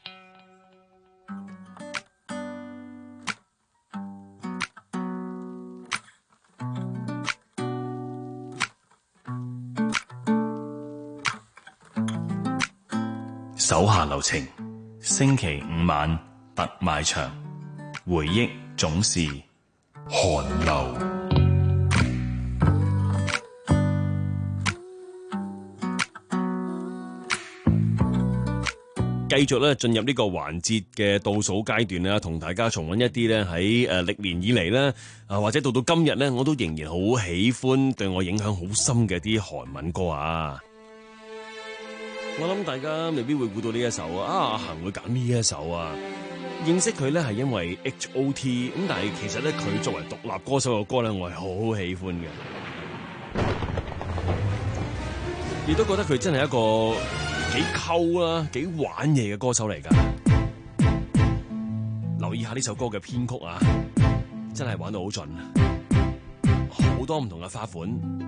Speaker 18: 手下留情，星期五晚特賣場，回憶總是寒流。
Speaker 1: 繼續咧進入呢個環節嘅倒數階段啦，同大家重溫一啲咧喺誒歷年以嚟咧啊，或者到到今日咧，我都仍然好喜歡，對我影響好深嘅啲韓文歌啊！我諗大家未必會估到呢一首啊，阿恒會揀呢一首啊！認識佢咧係因為 H O T 咁，但係其實咧佢作為獨立歌手嘅歌咧，我係好喜歡嘅，亦都覺得佢真係一個幾溝啦、幾玩嘢嘅歌手嚟噶。留意下呢首歌嘅編曲啊，真係玩到好盡，好多唔同嘅花款。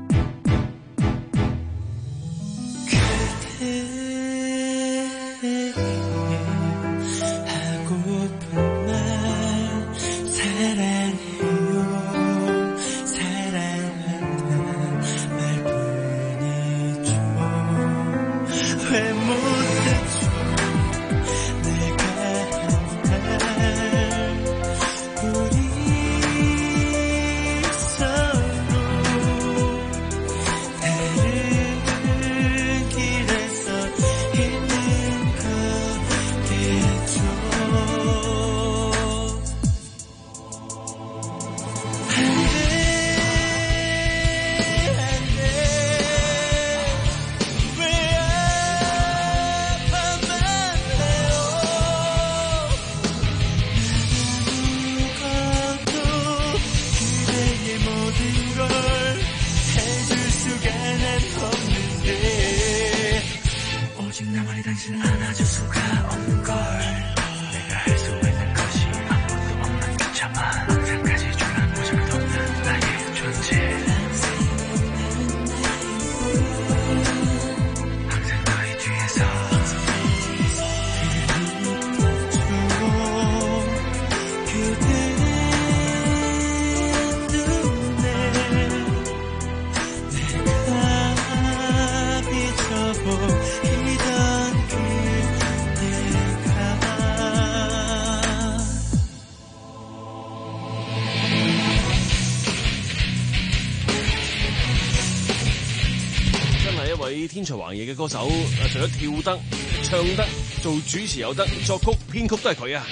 Speaker 1: 天才橫溢嘅歌手，除咗跳得、唱得、做主持有得，作曲編曲都係佢啊！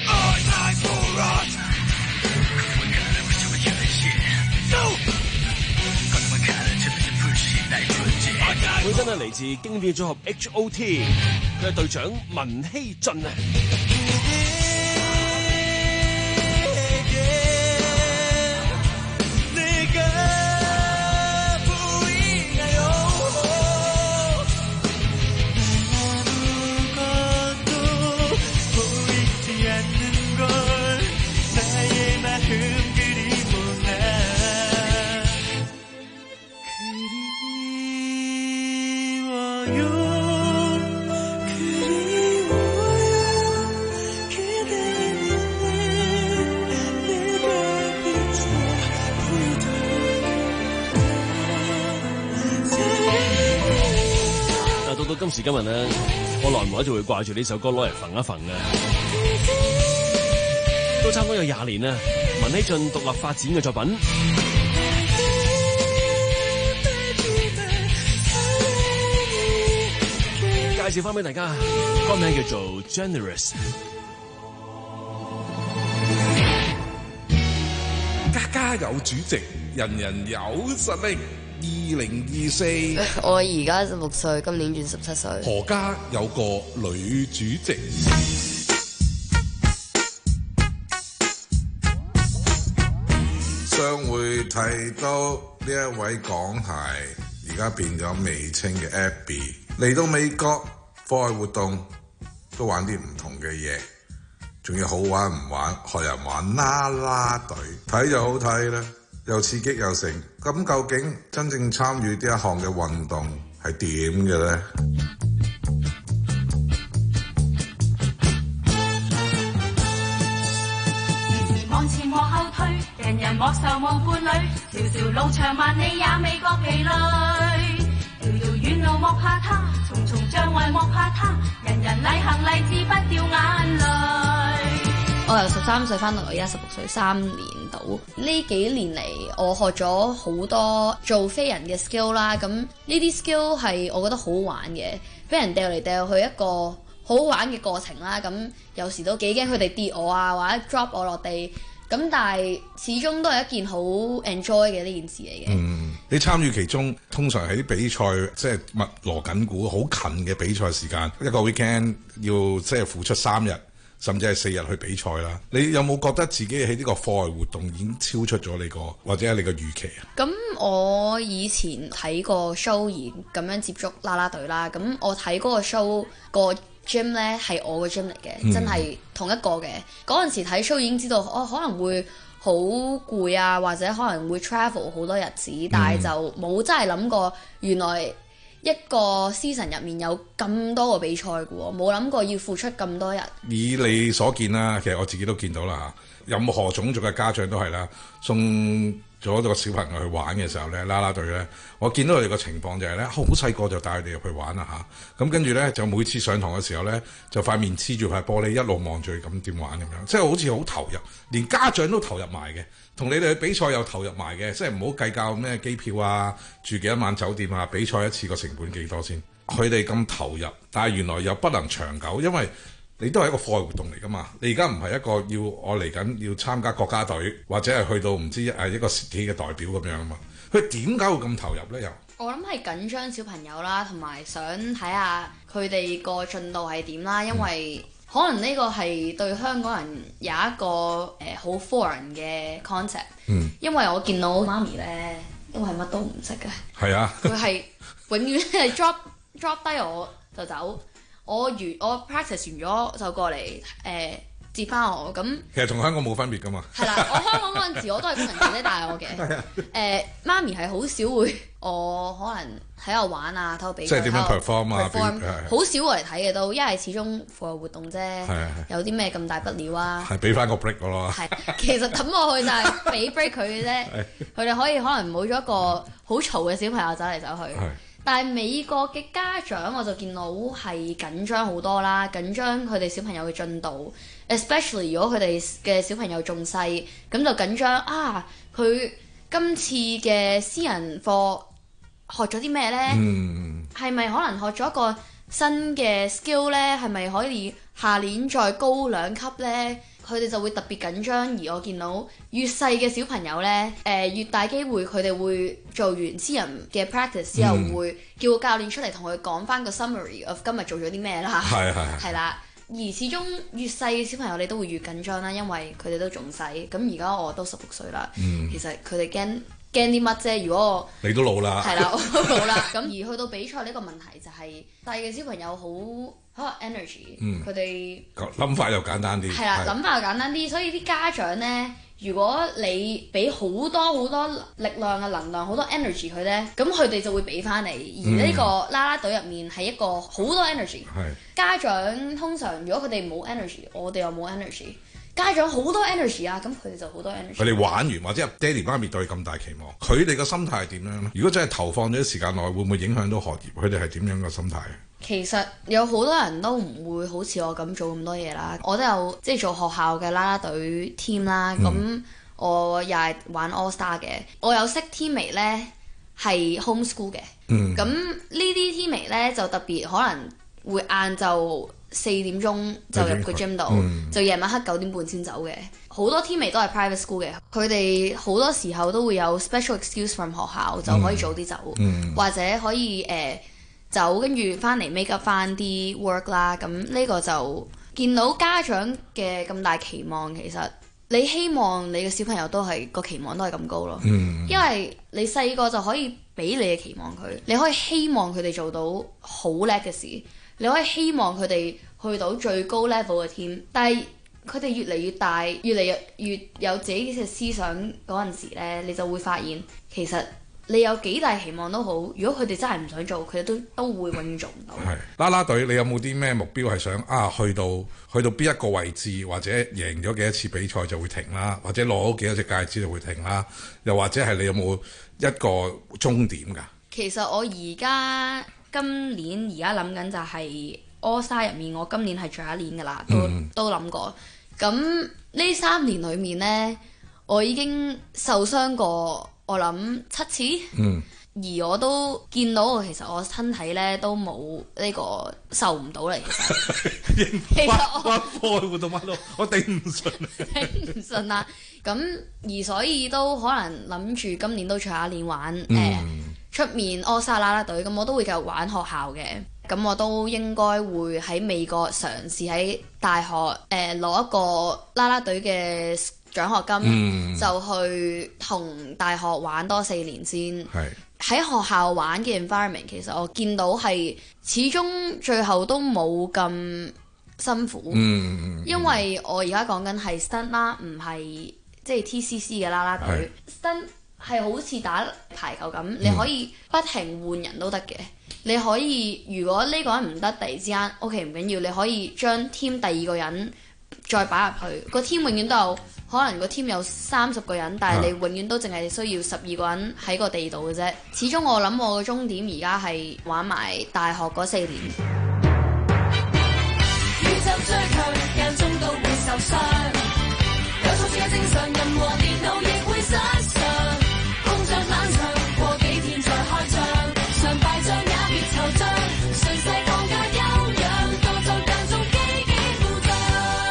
Speaker 1: 佢真係嚟自經典組合 H O T， 佢係隊長文希俊啊！到今時今日咧，我耐唔耐就會掛住呢首歌攞嚟揈一揈嘅，都差唔多有廿年啦。文希俊獨立發展嘅作品，介紹翻俾大家，歌名叫做 Generous。
Speaker 19: 家家有主席，人人有實力。二零二四，
Speaker 20: 我而家十六歲，今年轉十七歲。
Speaker 19: 何家有個女主席。
Speaker 21: 上回提到呢一位港孩，而家變咗美稱嘅 Abby， 嚟到美國課外活動都玩啲唔同嘅嘢，仲要好玩唔玩，學人玩啦啦隊，睇就好睇啦。又刺激又成，咁究竟真正參與呢一項嘅運動係點嘅咧？
Speaker 22: 往前往後退，人人莫愁無伴侶，條條路長萬里也未覺疲累，遙遙遠路莫怕他，重重障礙莫怕他，人人禮行勵志不掉眼淚。
Speaker 20: 我由十三歲翻到嚟，而家十六歲，三年到。呢幾年嚟，我學咗好多做飛人嘅 skill 啦。咁呢啲 skill 係我覺得好玩嘅，俾人掉嚟掉去一個好好玩嘅過程啦。咁有時都幾驚佢哋跌我啊，或者 drop 我落地。咁但係始終都係一件好 enjoy 嘅呢件事嚟嘅。
Speaker 21: 嗯，你參與其中，通常喺啲比賽即係密鑼緊鼓、好近嘅比賽時間，一個 weekend 要即係付出三日，甚至係四日去比賽啦。你有冇覺得自己喺呢個課外活動已經超出咗你個或者係你個預期啊？
Speaker 20: 咁我以前睇過 show 而咁樣接觸啦啦隊啦，咁我睇嗰個 show 個 gym 咧係我個 gym 嚟嘅，嗯、真係同一個嘅。嗰陣時睇 show 已經知道，我、哦、可能會好攰啊，或者可能會 travel 好多日子，嗯、但係就冇真係諗過，原來一個 season 入面有咁多個比賽嘅喎，冇諗過要付出咁多日。以
Speaker 21: 你所見啦，其實我自己都見到啦嚇，任何種族嘅家長都係啦，送咗個小朋友去玩嘅時候咧，啦啦隊咧，我見到佢哋個情況就係咧，好細個就帶佢哋入去玩啦嚇，咁跟住咧就每次上堂嘅時候咧，就塊面黐住塊玻璃，一路望住佢咁點玩咁樣，即係好似好投入，連家長都投入埋嘅，同你哋去比賽又投入埋嘅，即係唔好計較咩機票啊、住幾多晚酒店啊、比賽一次個成本幾多先，佢哋咁投入，但係原來又不能長久，因為你都係一個課外活動嚟㗎嘛，你而家唔係一個要我嚟緊要參加國家隊或者係去到唔知誒一個實體嘅代表咁樣啊嘛，佢點解會咁投入呢？又
Speaker 20: 我諗係緊張小朋友啦，同埋想睇下佢哋個進度係點啦，因為可能呢個係對香港人有一個誒好 foreign 嘅 concept，嗯、因為我見到媽咪呢，因為乜都唔識嘅，係啊，佢係永遠係 drop drop 低我就走。我完我 practice 完咗就過嚟誒、呃、接翻我咁。其實同香港冇分別噶嘛。係啦，我香港嗰陣時我都係工人姐姐帶我嘅。係啊。誒媽咪係好少會我可能喺度玩啊，偷比賽。即係點樣 perform 啊 perform 好少過嚟睇嘅都，因為始終課外活動啫。係有啲咩咁大不了啊？係俾翻個 break 我咯。係，其實抌落去就係俾 break 佢嘅啫。佢哋可以可能冇咗一個好嘈嘅小朋友走嚟走去。係。但係美國嘅家長我就見到係緊張好多啦，緊張佢哋小朋友嘅進度 ，especially 如果佢哋嘅小朋友仲細，咁就緊張啊！佢今次嘅私人課學咗啲咩呢？係咪、嗯、可能學咗一個新嘅 skill 呢？係咪可以下年再高兩級呢？佢哋就會特別緊張，而我見到越細嘅小朋友呢，誒、呃、越大機會佢哋會做完私人嘅 practice 之後，嗯、會叫個教練出嚟同佢講翻個 summary of 今日做咗啲咩啦。係係係啦，而始終越細嘅小朋友你都會越緊張啦，因為佢哋都仲細。咁而家我都十六歲啦，嗯、其實佢哋驚驚啲乜啫？如果我你都老啦，係啦，我都老啦。咁而去到比賽呢個問題就係細嘅小朋友好。energy，佢哋諗法又簡單啲，係啦，諗法又簡單啲，所以啲家長呢，如果你俾好多好多力量嘅能量，好多 energy 佢呢，咁佢哋就會俾翻你。而呢個啦啦隊入面係一個好多 energy，嗯、家長通常如果佢哋冇 energy，我哋又冇 energy。家長好多 energy 啊，咁佢哋就好多 energy。佢哋玩完或者爹哋媽咪對咁大期望，佢哋嘅心態係點樣咧？如果真係投放咗啲時間內，會唔會影響到學業？佢哋係點樣嘅心態？其實有好多人都唔會好似我咁做咁多嘢啦。我都有即係做學校嘅啦啦隊 team 啦，咁、嗯、我又係玩 All Star 嘅。我有識 teammate 咧係 homeschool 嘅，咁、嗯、呢啲 teammate 咧就特別可能會晏晝四點鐘就入個 gym 度，嗯、就夜晚黑九點半先走嘅。好多 teammate 都係 private school 嘅，佢哋好多時候都會有 special excuse from 學校，就可以早啲走，嗯、或者可以誒。呃走跟住翻嚟 make up 翻啲 work 啦，咁呢個就見到家長嘅咁大期望，其實你希望你嘅小朋友都係個期望都係咁高咯，嗯、因為你細個就可以俾你嘅期望佢，你可以希望佢哋做到好叻嘅事，你可以希望佢哋去到最高 level 嘅 team，但係佢哋越嚟越大，越嚟越越有自己嘅思想嗰陣時呢，你就會發現其實。你有幾大期望都好，如果佢哋真係唔想做，佢哋都都會永遠做唔到。係啦啦隊，你有冇啲咩目標係想啊？去到去到邊一個位置，或者贏咗幾多次比賽就會停啦，或者攞咗幾多隻戒指就會停啦？又或者係你有冇一個終點㗎？其實我而家今年而家諗緊就係 All Star 入面，我今年係最後一年㗎啦，都、嗯、都諗過。咁呢三年裡面呢，我已經受傷過。我諗七次，嗯、而而我都見到，其實我身體咧都冇呢個受唔到嚟。其實其實我
Speaker 19: 課外活動乜都我頂唔順，
Speaker 20: 頂唔順啦。咁而所以都可能諗住今年都最後一年玩誒、
Speaker 19: 嗯
Speaker 20: 呃、出面柯沙啦啦隊，咁我都會繼續玩學校嘅。咁我都應該會喺美國嘗試喺大學誒攞、呃、一個啦啦隊嘅獎學金，嗯、就去同大學玩多四年先。喺學校玩嘅 environment， 其實我見到係始終最後都冇咁辛苦，嗯、因為我而家講緊係 stunt 啦，唔係即係 T C C 嘅啦啦隊。stunt 係好似打排球咁，嗯、你可以不停換人都得嘅。你可以如果呢個人唔得，突然之間 OK 唔緊要，你可以將 team 第二個人再擺入去，個 team 永遠都有可能個 team 有三十個人，但係你永遠都淨係需要十二個人喺個地度嘅啫。始終我諗我嘅終點而家係玩埋大學嗰四年。
Speaker 22: 宇宙最強，間中都會受傷，有挫折嘅正常人和電腦亦會失常，工作漫長，過幾天再開張，常敗仗也別惆悵，順勢放假休養，多作間中機機故障。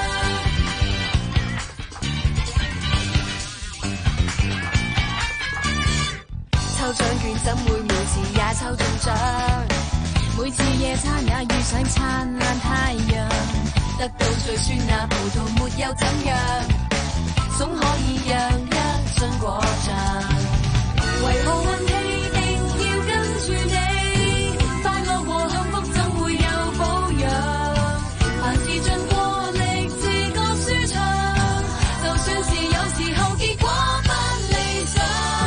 Speaker 22: 抽獎券怎會每次也抽中獎？每次夜餐也遇上燦爛太陽，得到最酸那葡萄沒有怎樣，總可以讓一樽果醬。為何運氣定要跟住你？快樂和幸福怎會有保養？凡事盡過力自覺舒暢，就算是有時候結果不理想。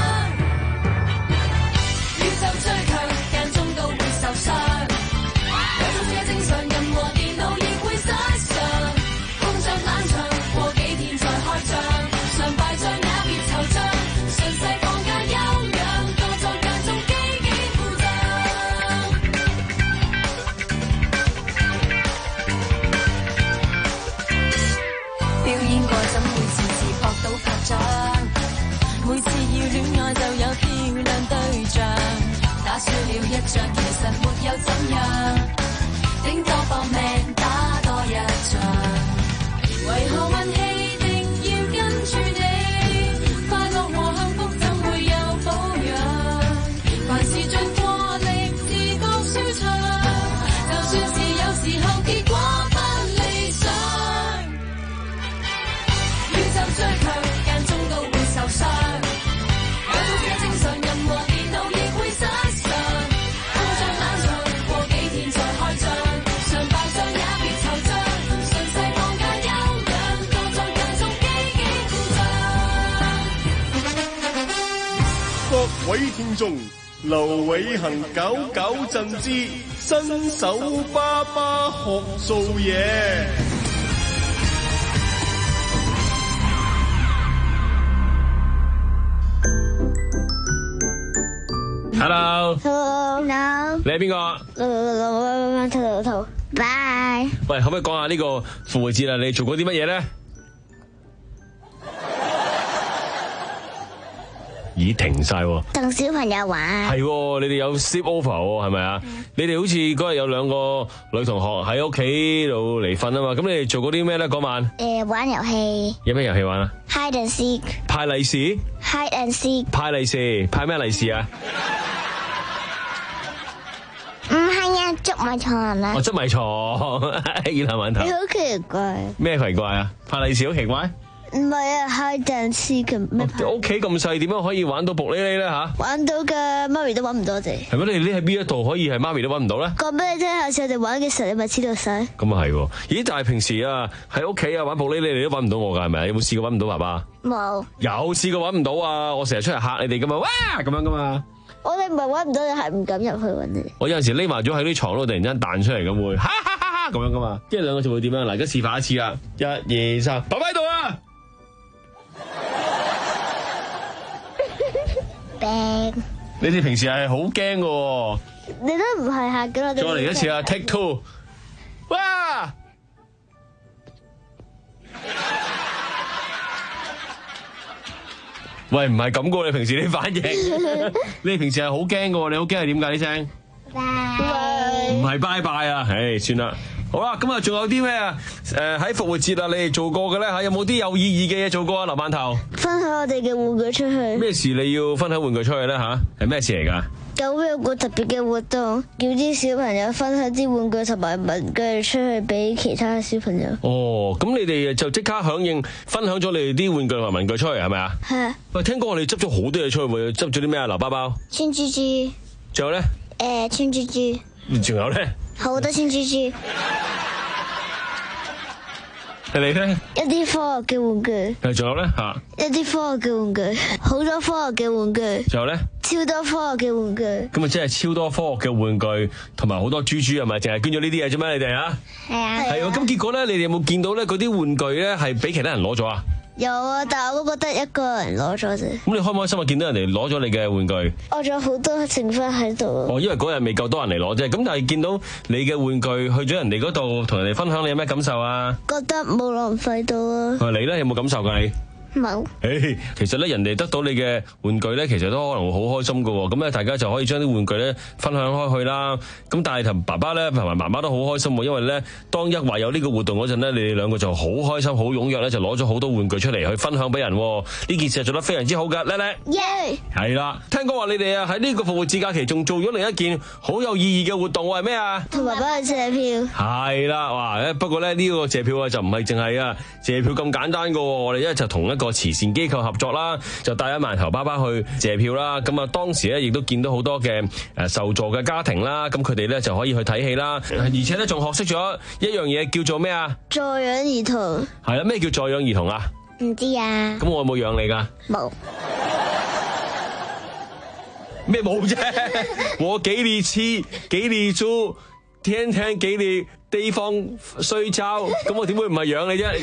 Speaker 22: 宇宙最強，間中都會受傷，有挫折嘅正常人和電腦亦會失常，工作漫長，過幾天再開張，常敗仗也別惆悵，順勢放假休養，多作間中機機故障。表演過怎會時時撲到拍掌？每次要戀愛就有漂亮對象，打輸了一仗其實沒有怎樣，頂多搏命打多一仗。為何運氣定要跟住你？快樂和幸福怎會有保養？凡事盡過力自覺舒暢，就算是有時候結果不理想。宇宙最強，間中都會受傷，有挫折嘅正常人和電腦亦會失常，工作漫長，過幾天再開張，常敗仗也別惆悵，順勢放假休養，多作間中機機故障。
Speaker 10: 各位聽眾，劉偉恒搞搞震之新手爸爸學做嘢。
Speaker 1: Hello，
Speaker 5: Hello，
Speaker 1: 你係邊個？
Speaker 5: 兔兔兔，拜。
Speaker 1: 喂，可唔可以講下呢個復活節啊？你做過啲乜嘢咧？咦，停晒喎！
Speaker 5: 同小朋友玩。
Speaker 1: 係喎，你哋有 sleep over 喎，係咪啊？你哋好似嗰日有兩個女同學喺屋企度嚟瞓啊嘛，咁你哋做過啲咩咧嗰晚？
Speaker 5: 誒，玩遊戲。
Speaker 1: 有咩遊戲玩啊
Speaker 5: ？Hide and seek。
Speaker 1: 派利是
Speaker 5: ？Hide and seek。
Speaker 1: 派利是，派咩利是啊？
Speaker 5: 唔係啊，捉埋床啦。
Speaker 1: 我捉埋床，然後問題。
Speaker 5: 你好奇怪。
Speaker 1: 咩奇怪啊？派利是好奇怪？
Speaker 5: 唔係啊 ，hide and seek 咩？
Speaker 1: 屋企咁細，點樣可以玩到卜哩哩咧吓？
Speaker 5: 玩到噶，媽咪都搵唔到我哋。
Speaker 1: 係咩？你匿喺邊一度可以係媽咪都搵唔到咧？
Speaker 5: 講俾你聽，下次我哋玩嘅時候，你咪知道晒。
Speaker 1: 咁啊係喎，咦？但係平時啊喺屋企啊玩卜哩哩，你都搵唔到我噶係咪？有冇試過搵唔到爸爸？
Speaker 5: 冇。
Speaker 1: 有試過搵唔到啊！我成日出嚟嚇你哋噶嘛，哇咁樣噶嘛。
Speaker 5: 我哋唔係搵唔到，你係唔敢入去搵你。
Speaker 1: 我有陣時匿埋咗喺啲床度，突然間彈出嚟咁會，哈哈哈哈咁樣噶嘛。跟住兩個就會點樣？嗱，而家示範一次啦，一、二、三，爸爸喺度啊！
Speaker 5: 病。
Speaker 1: 你哋平時係好驚噶。
Speaker 5: 你都唔係嚇緊我哋。再
Speaker 1: 嚟一次啊 ，take two， 哇！ 喂，唔係咁噶，你平時啲反應，你平時係好驚噶，你好驚係點解呢聲？唔係拜拜啊，唉，算啦。好啦，咁啊，仲有啲咩啊？誒，喺復活節啊，你哋做過嘅咧嚇，有冇啲有意義嘅嘢做過啊？劉饅頭，
Speaker 5: 分享我哋嘅玩具出去。
Speaker 1: 咩事你要分享玩具出去咧嚇？係咩事嚟㗎？
Speaker 5: 咁有個特別嘅活動，叫啲小朋友分享啲玩具同埋文具出去俾其他小朋友。
Speaker 1: 哦，咁你哋就即刻響應，分享咗你哋啲玩具同埋文具出去係咪啊？
Speaker 5: 係啊。
Speaker 1: 喂，聽講我哋執咗好多嘢出去喎，執咗啲咩啊？劉包包。
Speaker 5: 穿豬豬。
Speaker 1: 仲有咧？
Speaker 5: 誒，穿豬豬。
Speaker 1: 仲有咧？
Speaker 5: 好多穿豬豬。
Speaker 1: 係你咧？
Speaker 5: 一啲科學嘅玩具。
Speaker 1: 誒，仲有咧嚇？
Speaker 5: 一啲科學嘅玩具，好多科學嘅玩具。
Speaker 1: 仲有咧？
Speaker 5: 超多科學嘅玩具。
Speaker 1: 咁啊，即係超多科學嘅玩具，同埋好多豬豬係咪？淨係捐咗呢啲嘢啫咩？你哋啊？
Speaker 5: 係啊。
Speaker 1: 係啊。咁結果咧，你哋有冇見到咧嗰啲玩具咧係俾其他人攞咗啊？
Speaker 5: 有啊，但係我覺得一個人攞咗啫。
Speaker 1: 咁你開唔開心啊？見到人哋攞咗你嘅玩具？
Speaker 5: 我仲有好多剩翻喺度。
Speaker 1: 哦，因為嗰日未夠多人嚟攞啫。咁但係見到你嘅玩具去咗人哋嗰度，同人哋分享，你有咩感受啊？
Speaker 5: 覺得冇浪費到啊。
Speaker 1: 你咧有冇感受㗎你？
Speaker 5: 冇。
Speaker 1: 誒，其實咧人哋得到你嘅玩具咧，其實都可能會好開心㗎喎。咁咧大家就可以將啲玩具咧分享開去啦。咁但係同爸爸咧同埋媽媽都好開心喎，因為咧當一話有呢個活動嗰陣咧，你哋兩個就好開心、好踴躍咧，就攞咗好多玩具出嚟去分享俾人。呢件事係做得非常之好㗎，叻叻。
Speaker 5: 耶！
Speaker 1: 係啦，聽講話你哋啊喺呢個復活節假期仲做咗另一件好有意義嘅活動喎，係咩啊？
Speaker 5: 同爸爸去借票。
Speaker 1: 係啦，哇！不過咧呢個借票啊就唔係淨係啊借票咁簡單㗎喎，我哋一就同一個慈善機構合作啦，就帶咗饅頭爸爸去借票啦。咁啊，當時咧亦都見到好多嘅誒受助嘅家庭啦，咁佢哋咧就可以去睇戲啦，而且咧仲學識咗一樣嘢叫做咩啊？
Speaker 5: 助養兒童。
Speaker 1: 係啦，咩叫助養兒童啊？
Speaker 5: 唔知啊。
Speaker 1: 咁我有冇養你㗎？
Speaker 5: 冇。
Speaker 1: 咩冇啫？我給你吃，給你住，天天給你地方睡覺，咁我點會唔係養你啫？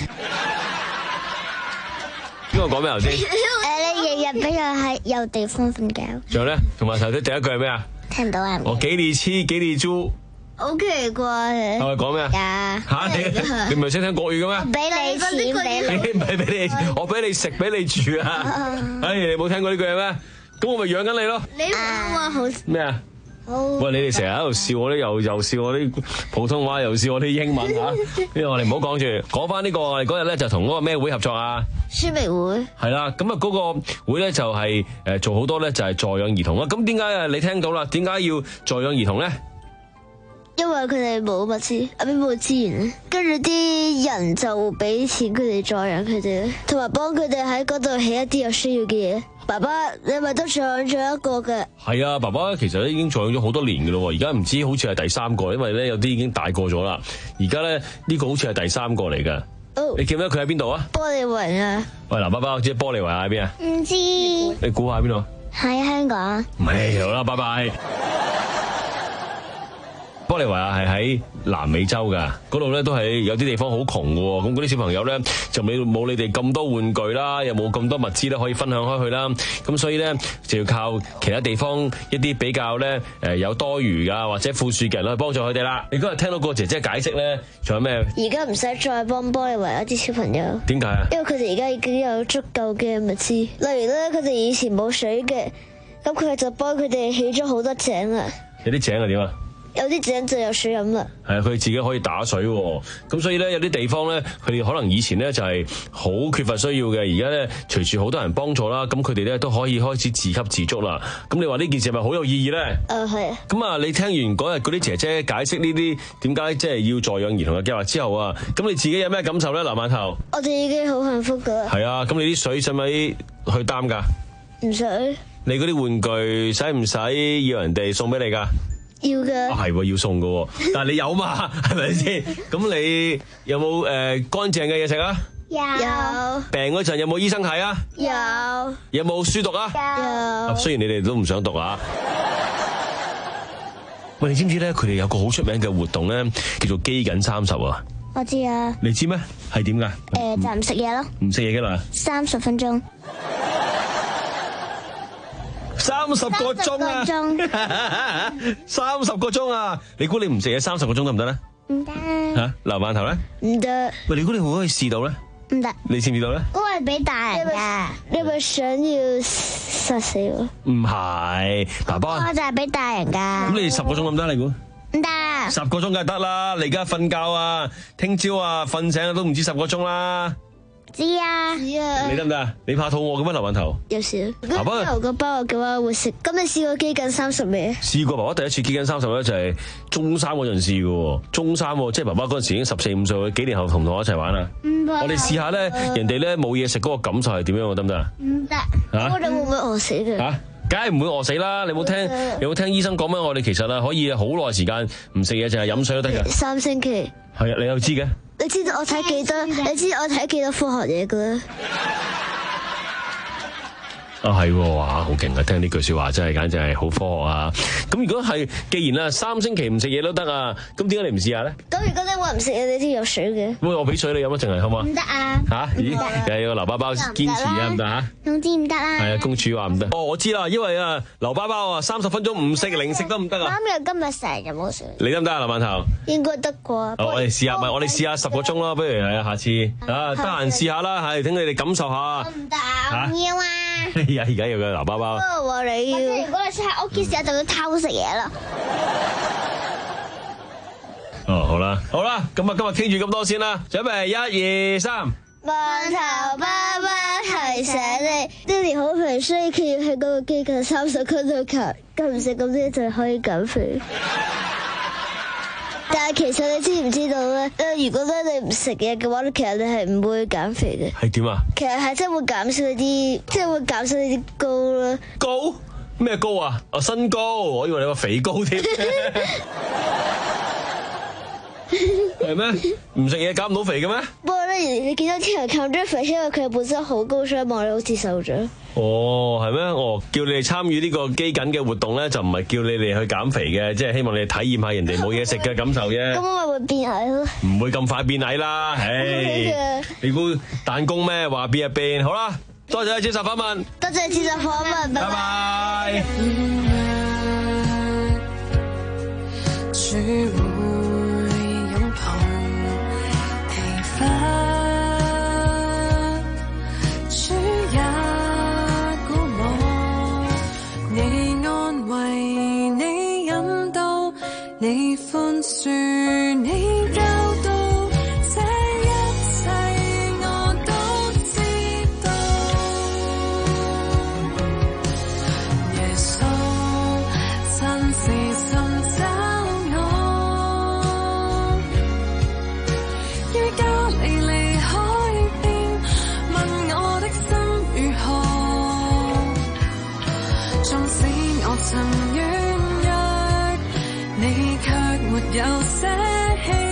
Speaker 1: 邊個講咩頭先？誒，
Speaker 5: 你日日俾我喺有地方瞓覺。
Speaker 1: 仲有咧，同埋頭先第一句係咩啊？
Speaker 5: 聽到啊！
Speaker 1: 我幾年黐幾年租，
Speaker 5: 好奇怪嘅。
Speaker 1: 係咪講咩啊？嚇你你唔係識聽國語嘅咩？
Speaker 5: 俾你錢俾你，
Speaker 1: 唔係俾你，我俾你食俾你住啊！哎，你冇聽過呢句嘢咩？咁我咪養緊你咯。
Speaker 5: 你話好
Speaker 1: 咩啊？喂，你哋成日喺度笑我啲，又又笑我啲普通話，又笑我啲英文嚇。呢個我哋唔好講住，講翻呢個我哋嗰日咧就同嗰個咩會合作啊？
Speaker 5: 宣明會
Speaker 1: 係啦，咁啊嗰個會咧就係誒做好多咧就係助養兒童啊。咁點解啊？你聽到啦？點解要助養兒童咧？
Speaker 5: 因為佢哋冇物資，啊邊冇資源，跟住啲人就俾錢佢哋助養佢哋，同埋幫佢哋喺嗰度起一啲有需要嘅嘢。爸爸，你咪都助養咗一個嘅？係
Speaker 1: 啊，爸爸其實咧已經助養咗好多年嘅咯，而家唔知好似係第三個，因為咧有啲已經大個咗啦。而家咧呢個好似係第三個嚟㗎。Oh. 你記唔記得佢喺邊度啊？玻璃圍啊！喂，嗱，爸爸，即係玻璃圍喺邊啊？
Speaker 5: 唔知。
Speaker 1: 你估下喺邊度？
Speaker 5: 喺香港。
Speaker 1: 唔係，好啦，拜拜。玻利維亞係喺南美洲㗎，嗰度咧都係有啲地方好窮嘅喎，咁嗰啲小朋友咧就冇冇你哋咁多玩具啦，又冇咁多物資咧可以分享開去啦，咁所以咧就要靠其他地方一啲比較咧誒有多餘㗎或者富庶嘅人去幫助佢哋啦。你嗰日聽到個姐姐解釋咧，仲有咩？
Speaker 5: 而家唔使再幫玻利維亞啲小朋友。
Speaker 1: 點解啊？
Speaker 5: 因為佢哋而家已經有足夠嘅物資，例如咧佢哋以前冇水嘅，咁佢就幫佢哋起咗好多井啦。
Speaker 1: 有啲井係點啊？
Speaker 5: 有啲井就有水飲啦。
Speaker 1: 係啊，佢自己可以打水喎。咁所以咧，有啲地方咧，佢哋可能以前咧就係好缺乏需要嘅，而家咧隨住好多人幫助啦，咁佢哋咧都可以開始自給自足啦。咁你話呢件事係咪好有意義咧？
Speaker 5: 誒係啊。咁
Speaker 1: 啊，你聽完嗰日嗰啲姐姐解釋呢啲點解即係要助養兒童嘅計劃之後啊，咁你自己有咩感受咧？劉饅頭？
Speaker 5: 我哋已經好幸福噶啦。係
Speaker 1: 啊，咁你啲水使唔使去擔㗎？
Speaker 5: 唔使。你
Speaker 1: 嗰啲玩具使唔使要人哋送俾你㗎？
Speaker 5: 要嘅，
Speaker 1: 係喎，要送嘅，但係你有嘛，係咪先？咁你有冇誒乾淨嘅嘢食啊？
Speaker 5: 有。
Speaker 1: 病嗰陣有冇醫生睇啊？
Speaker 5: 有。
Speaker 1: 有冇書讀啊？
Speaker 5: 有。
Speaker 1: 雖然你哋都唔想讀啊。喂，你知唔知咧？佢哋有個好出名嘅活動咧，叫做飢饉三十啊。
Speaker 5: 我知啊。
Speaker 1: 你知咩？係點㗎？
Speaker 5: 誒，就唔食嘢咯。
Speaker 1: 唔食嘢嘅啦。
Speaker 5: 三十分鐘。
Speaker 1: 三十個鐘啊！三十個鐘啊！你估你唔食嘢三十個鐘得唔得咧？
Speaker 5: 唔得。
Speaker 1: 吓，劉饅頭咧？
Speaker 5: 唔得。
Speaker 1: 喂，你估你會唔可以試到咧？
Speaker 5: 唔得。
Speaker 1: 你知唔知道咧？
Speaker 5: 嗰個係俾大人㗎，你咪想要殺死我？
Speaker 1: 唔係，爸爸。
Speaker 5: 我就係俾大人㗎。
Speaker 1: 咁你十個鐘咁得你估？
Speaker 5: 唔得。
Speaker 1: 十個鐘梗係得啦，你而家瞓覺啊，聽朝啊瞓醒都唔止十個鐘啦。
Speaker 5: 知啊，知啊。
Speaker 1: 你得唔得啊？你怕肚餓嘅咩，劉雯頭？
Speaker 5: 有少。爸爸牛個包嘅話會食。咁你試過飢饉三十未？試
Speaker 1: 過，爸爸第一次飢饉三十咧就係中三嗰陣試嘅，中三即係爸爸嗰陣時已經十四五歲，幾年後同唔同我一齊玩啊？唔得。我哋試下咧，人哋咧冇嘢食嗰個感受係點樣，得唔得啊？唔得。嚇！我哋會唔會餓死嘅？嚇！梗係唔會餓死啦！你冇聽有冇聽醫生講咩？我哋其實啊可以好耐時間唔食嘢，淨係飲水都得㗎。三星期。係啊，你又知嘅？你知道我睇幾多？你知道我睇幾多科學嘢嘅咧？啊係喎，哇好勁啊！聽呢句說話真係簡直係好科學啊！咁如果係既然啊三星期唔食嘢都得啊，咁點解你唔試下咧？咁如果你話唔食嘢，你都要有水嘅。喂，我俾水你飲一淨係好嘛？唔得啊！吓？咦？有個劉包包堅持啊，唔得吓？總之唔得啦。係啊，公主話唔得。哦，我知啦，因為啊劉包包啊三十分鐘唔食零食得唔得啊？媽咪今日成日冇食。你得唔得啊，劉雯頭？應該得啩。好，我哋試下，唔係我哋試下十個鐘咯，不如係啊，下次啊得閒試下啦，係，等你哋感受下。唔得啊！唔要啊！而家而家有個劉包包。不過你要，如果你出喺屋企時，就要偷食嘢啦。哦，好啦，好啦，咁啊，今日傾住咁多先啦，準備一二三。饅頭爸爸提醒你，爹哋好肥，所以佢要喺嗰個機構三十區度求，咁唔食咁啲就可以減肥。但係其實你知唔知道咧？誒，如果咧你唔食嘢嘅話咧，其實你係唔會減肥嘅。係點啊？其實係真係會減少你啲，即係會減少你啲高啦。高？咩高啊？哦，身高，我以為你話肥高添。係咩？唔食嘢減唔到肥嘅咩？不過咧，你見到啲人減咗肥，因為佢本身好高，所以望你好似瘦咗。哦，係咩？哦，叫你哋參與呢個飢饉嘅活動咧，就唔係叫你哋去減肥嘅，即係希望你哋體驗下人哋冇嘢食嘅感受啫。咁我咪會變矮咯？唔會咁快變矮啦，唉！你估彈弓咩？話變就變，好啦，多謝你接受訪問。多謝你接受訪問，拜拜。主也鼓舞，你安慰，你引導，你寬恕，你教導，這一切我都知道。耶穌親自尋找我，於加利利海邊問我的心如何，縱使我曾軟弱，你卻沒有捨棄。